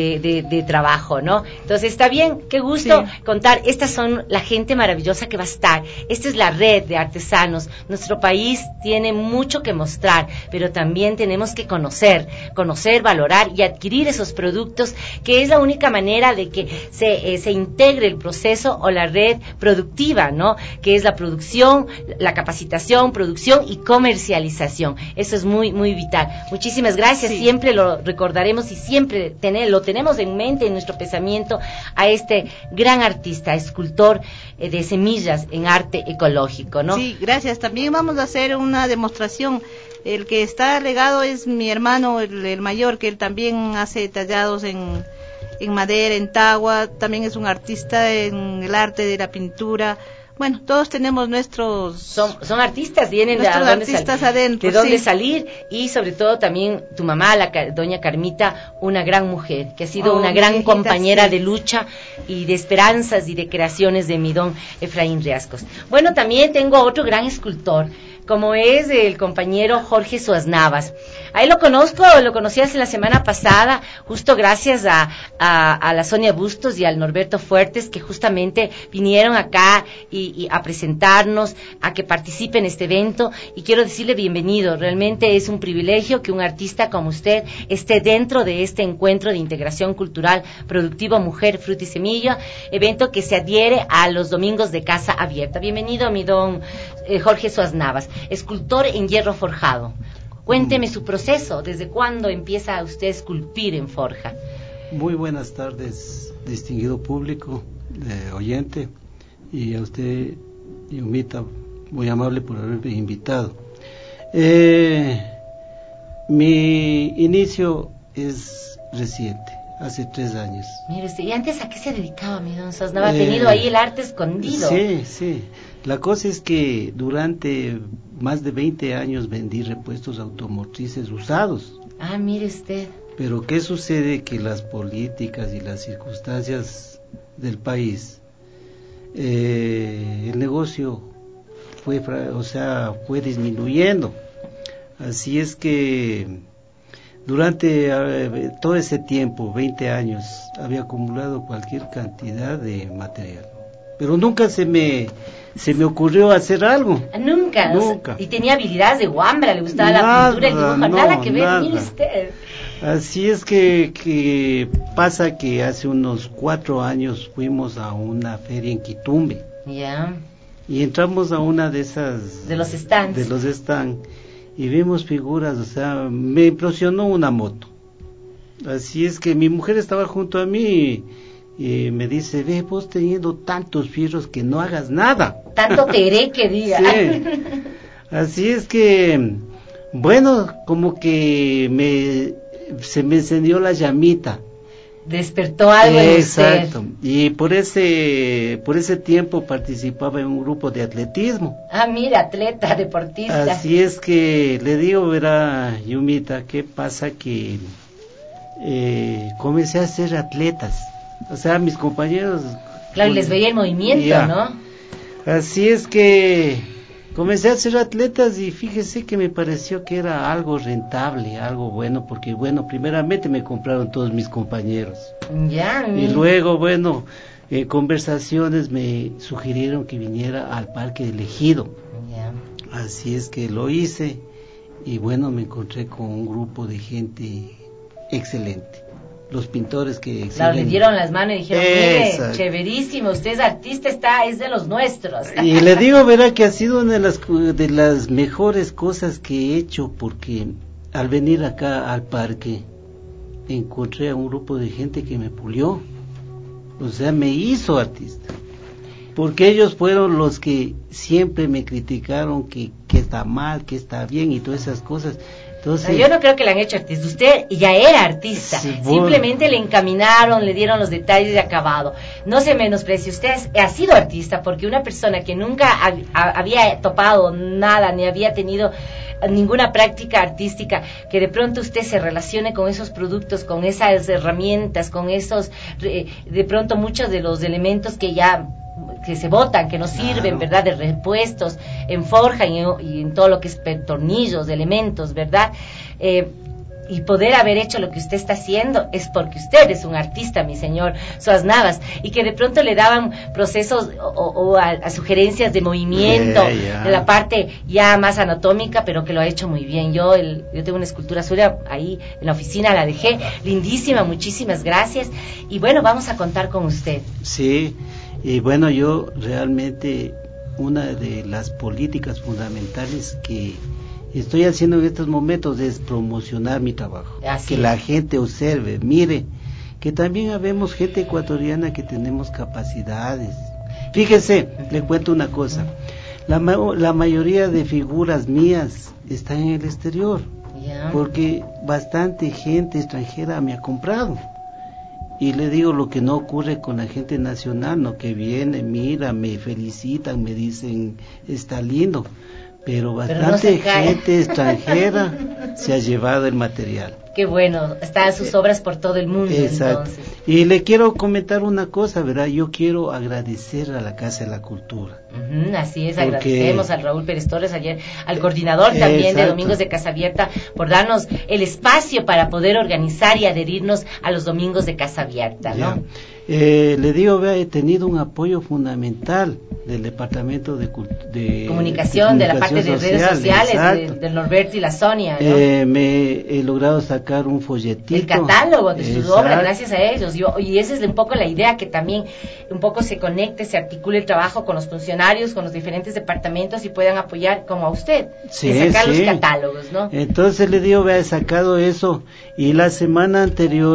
de Trabajo, ¿no? Entonces está bien, qué gusto contar. Estas son la gente maravillosa que va a estar. Esta es la red de artesanos. Nuestro país tiene mucho que mostrar, pero también tenemos que conocer, valorar y adquirir esos productos, que es la única manera de que se integre el proceso o la red productiva, ¿no? Que es la producción, la capacitación, producción y comercialización. Eso es muy, muy vital. Muchísimas gracias. Siempre lo recordaremos y siempre lo tenemos en mente, en nuestro pensamiento, a este gran artista, escultor de semillas en arte ecológico, ¿no? Sí, gracias. También vamos a hacer una demostración. El que está legado es mi hermano, el mayor, que él también hace tallados en madera, en tagua. También es un artista en el arte de la pintura. Bueno, todos tenemos nuestros... Son artistas, vienen de dónde salir, y sobre todo también tu mamá, doña Carmita, una gran mujer, que ha sido una gran compañera de lucha y de esperanzas y de creaciones de mi don Efraín Riascos. Bueno, también tengo otro gran escultor, como es el compañero Jorge Suaznavas. Ahí lo conocí hace la semana pasada, justo gracias a la Sonia Bustos y al Norberto Fuertes, que justamente vinieron acá y a presentarnos, a que participe en este evento, y quiero decirle bienvenido. Realmente es un privilegio que un artista como usted esté dentro de este encuentro de integración cultural productivo Mujer, Fruta y Semilla, evento que se adhiere a los domingos de Casa Abierta. Bienvenido, mi don Jorge Suaznavas, escultor en hierro forjado. Cuénteme su proceso, ¿desde cuándo empieza usted a esculpir en forja? Muy buenas tardes, distinguido público, oyente, y a usted, Yumita, muy amable por haberme invitado. Mi inicio es reciente, hace 3 años. Mire usted, ¿y antes a qué se dedicaba, mi don Sosnava? Ha tenido ahí el arte escondido. Sí. La cosa es que durante más de 20 años vendí repuestos automotrices usados. Ah, mire usted. Pero ¿qué sucede? Que las políticas y las circunstancias del país, el negocio fue disminuyendo. Así es que durante todo ese tiempo, 20 años, había acumulado cualquier cantidad de material. Pero nunca se me ocurrió hacer algo. Nunca. Y tenía habilidades de guambra, le gustaba la pintura, el dibujo, nada que ver, mire usted. Así es que pasa que hace unos 4 años fuimos a una feria en Quitumbe. Ya. Y entramos a una de esas... De los stands. Y vimos figuras, me impresionó una moto. Así es que mi mujer estaba junto a mí y me dice, ve, vos teniendo tantos fierros que no hagas nada. Tanto teré que diga. Sí. Así es que, bueno, como que se me encendió la llamita. Despertó algo en usted. Exacto. Y por ese tiempo participaba en un grupo de atletismo. Ah, mira, atleta, deportista. Así es que le digo, verá, Yumita, ¿qué pasa? Que comencé a ser atletas. Mis compañeros... Claro, les veía el movimiento, ya. ¿No? Así es que comencé a ser atletas y fíjese que me pareció que era algo rentable, algo bueno, porque primeramente me compraron todos mis compañeros. Ya. Y luego, conversaciones me sugirieron que viniera al Parque del Ejido. Ya. Así es que lo hice y me encontré con un grupo de gente excelente. Los pintores que claro, le dieron las manos y dijeron, mire, chéverísimo, usted es artista, es de los nuestros. Y le digo, verá, que ha sido una de las mejores cosas que he hecho, porque al venir acá al parque encontré a un grupo de gente que me pulió, me hizo artista, porque ellos fueron los que siempre me criticaron que está mal, que está bien y todas esas cosas. Entonces, yo no creo que le han hecho artista, usted ya era artista, simplemente le encaminaron, le dieron los detalles de acabado. No se menosprecie, usted ha sido artista, porque una persona que nunca había topado nada, ni había tenido ninguna práctica artística, que de pronto usted se relacione con esos productos, con esas herramientas, con esos, de pronto muchos de los elementos que se botan, que no sirven, ¿verdad? De repuestos, en forja y en todo lo que es tornillos, de elementos, ¿verdad? Y poder haber hecho lo que usted está haciendo es porque usted es un artista, mi señor Soas Navas, y que de pronto le daban procesos o a sugerencias de movimiento, de la parte ya más anatómica, pero que lo ha hecho muy bien. Yo tengo una escultura suya ahí en la oficina, la dejé, lindísima, muchísimas gracias, y vamos a contar con usted. Sí. Y yo realmente una de las políticas fundamentales que estoy haciendo en estos momentos es promocionar mi trabajo. Que la gente observe, mire, que también habemos gente ecuatoriana que tenemos capacidades. Fíjese, le cuento una cosa, la mayoría de figuras mías están en el exterior, porque bastante gente extranjera me ha comprado. Y le digo lo que no ocurre con la gente nacional, ¿no? Que viene, mira, me felicitan, me dicen, está lindo, pero bastante gente extranjera se ha llevado el material. Qué bueno, están sus obras por todo el mundo. Exacto. Entonces. Y le quiero comentar una cosa, ¿verdad? Yo quiero agradecer a la Casa de la Cultura. Así es, agradecemos al Raúl Pérez Torres, ayer al coordinador también de Domingos de Casa Abierta, por darnos el espacio para poder organizar y adherirnos a los Domingos de Casa Abierta, ¿no? Le digo, he tenido un apoyo fundamental del Departamento de Comunicación, de la parte de redes sociales, del Norberto y la Sonia, ¿no? Me he logrado sacar un folletito. El catálogo de sus obras, gracias a ellos. Y esa es un poco la idea, que también un poco se conecte, se articule el trabajo con los funcionarios, con los diferentes departamentos y puedan apoyar como a usted, sacar los catálogos, ¿no? Entonces le digo, he sacado eso, y la semana anterior,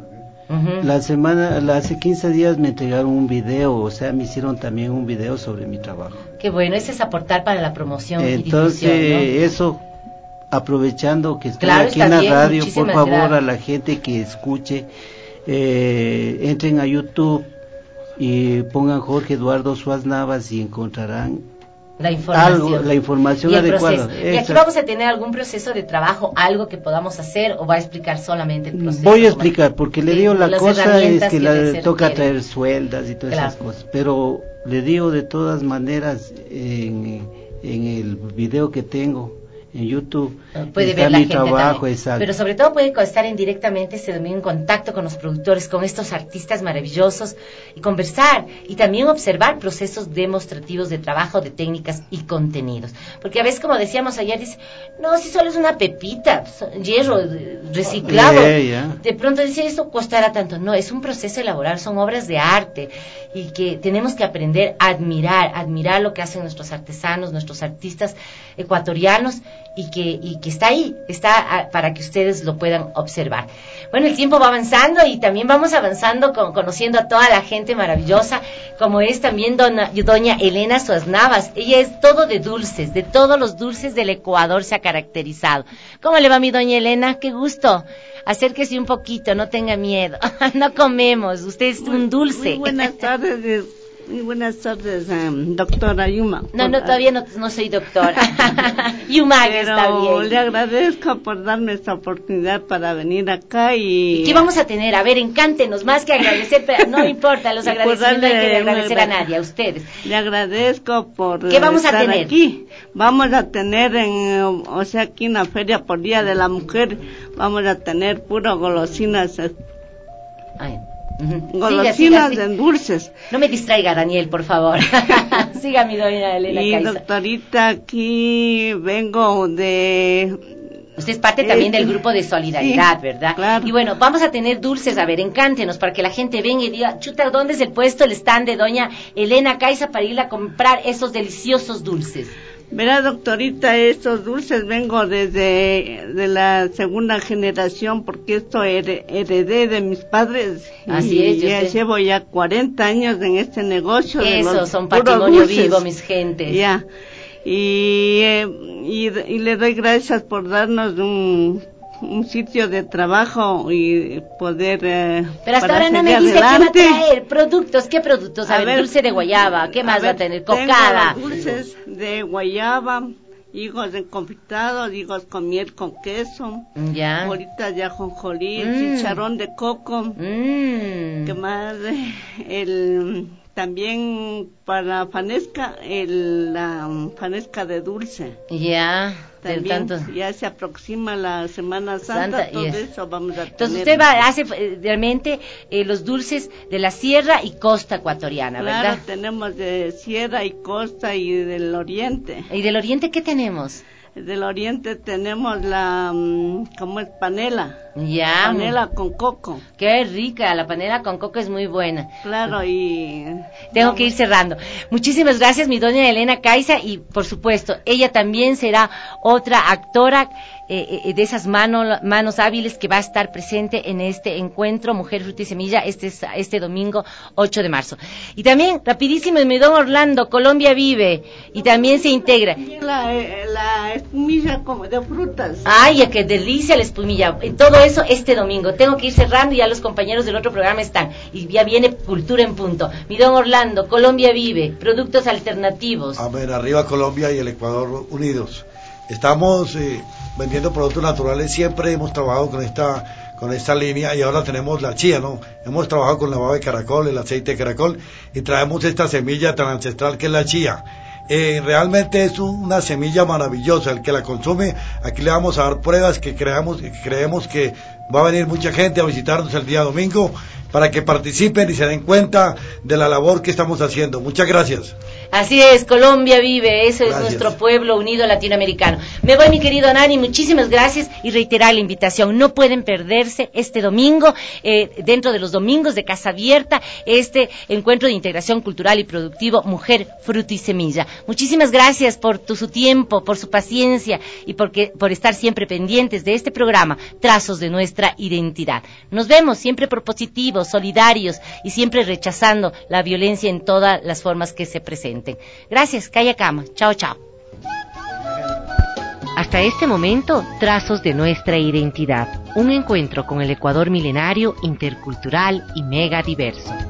hace 15 días me entregaron un video, me hicieron también un video sobre mi trabajo. Qué bueno, eso es aportar para la promoción y difusión, ¿no? Eso, aprovechando que estoy aquí en la radio, por favor, a la gente que escuche, entren a YouTube y pongan Jorge Eduardo Suárez Navas y encontrarán la información adecuada. Y aquí vamos a tener algún proceso de trabajo, algo que podamos hacer, o va a explicar solamente el proceso. Voy a explicar, porque le digo, la cosa es que le toca traer sueldas y todas esas cosas, pero le digo de todas maneras, en el video que tengo en YouTube puede ver la gente trabajo, pero sobre todo puede estar indirectamente este domingo en contacto con los productores, con estos artistas maravillosos, y conversar y también observar procesos demostrativos de trabajo, de técnicas y contenidos, porque a veces, como decíamos ayer, dice, no, si solo es una pepita, hierro reciclado, de pronto dice, esto costará tanto. No, es un proceso elaborar, son obras de arte, y que tenemos que aprender a admirar lo que hacen nuestros artesanos, nuestros artistas ecuatorianos, y que está ahí, está para que ustedes lo puedan observar. Bueno, el tiempo va avanzando y también vamos avanzando conociendo a toda la gente maravillosa, como es también doña Elena Suárez Navas. Ella es todo de dulces, de todos los dulces del Ecuador se ha caracterizado. ¿Cómo le va mi doña Elena? ¡Qué gusto! Acérquese un poquito, no tenga miedo. No comemos, usted es un dulce. Muy buenas tardes. Muy buenas tardes, doctora Yuma. No, todavía no soy doctora. Yuma, está bien. Le agradezco por darme esta oportunidad para venir acá ¿Y qué vamos a tener? A ver, encántenos, más que agradecer, pero no importa, los agradecimientos hay que agradecer a nadie, a ustedes. Le agradezco por ¿Qué vamos a tener? Aquí. Vamos a tener, aquí en la feria por Día de la Mujer, vamos a tener puro golosinas. Golosinas en dulces. No me distraiga, Daniel, por favor. Siga mi doña Elena Caiza. Y doctorita, aquí vengo de... Usted es parte también del grupo de solidaridad, ¿verdad? Claro. Y bueno, vamos a tener dulces, a ver, encántenos para que la gente venga y diga, chuta, ¿dónde es el puesto, el stand de doña Elena Caiza para ir a comprar esos deliciosos dulces? Verá, doctorita, estos dulces vengo de la segunda generación, porque esto heredé de mis padres. Así es, ya llevo ya 40 años en este negocio. Eso, son patrimonio vivo, mis gentes. Ya, y le doy gracias por darnos un sitio de trabajo y poder pero hasta ahora no me dice adelante. Qué va a traer productos, ¿qué productos? A ver, dulce de guayaba, ¿qué más va a tener? Cocada, dulces de guayaba, higos confitados, higos con miel con queso, bolitas de ajonjolí, chicharrón de coco, ¿qué más? También para fanesca, la fanesca de dulce. También ya se aproxima la Semana Santa, todo eso vamos a Entonces tener. usted hace realmente los dulces de la sierra y costa ecuatoriana, ¿verdad? Claro, tenemos de sierra y costa y del oriente. ¿Y del oriente qué tenemos? Del oriente tenemos ¿cómo es? Panela. Panela con coco. Qué rica, la panela con coco es muy buena. Claro, y... Tengo que ir cerrando. Muchísimas gracias, mi doña Elena Caiza, y por supuesto, ella también será otra actora de esas manos hábiles que va a estar presente en este encuentro Mujer, Fruta y Semilla este domingo 8 de marzo. Y también, rapidísimo, mi don Orlando, Colombia Vive, y también se integra. La espumilla como de frutas. Ay, qué delicia la espumilla. Todo eso este domingo. Tengo que ir cerrando y ya los compañeros del otro programa están. Y ya viene Cultura en Punto. Mi don Orlando, Colombia Vive, productos alternativos. Amén, arriba Colombia y el Ecuador unidos. Estamos vendiendo productos naturales, siempre hemos trabajado con esta línea y ahora tenemos la chía, ¿no? Hemos trabajado con la baba de caracol, el aceite de caracol y traemos esta semilla tan ancestral que es la chía. Realmente es una semilla maravillosa, el que la consume, aquí le vamos a dar pruebas que creemos que va a venir mucha gente a visitarnos el día domingo para que participen y se den cuenta de la labor que estamos haciendo. Muchas gracias. Así es, Colombia Vive, eso es nuestro pueblo unido latinoamericano. Me voy, mi querido Nani, muchísimas gracias y reiterar la invitación. No pueden perderse este domingo, dentro de los domingos de Casa Abierta, este encuentro de integración cultural y productivo Mujer, Fruta y Semilla. Muchísimas gracias por su tiempo, por su paciencia y por estar siempre pendientes de este programa, Trazos de Nuestra Identidad. Nos vemos siempre propositivos, solidarios y siempre rechazando la violencia en todas las formas que se presenten. Gracias, Calla Cama. Chao, chao. Hasta este momento, Trazos de Nuestra Identidad. Un encuentro con el Ecuador milenario, intercultural y mega diverso.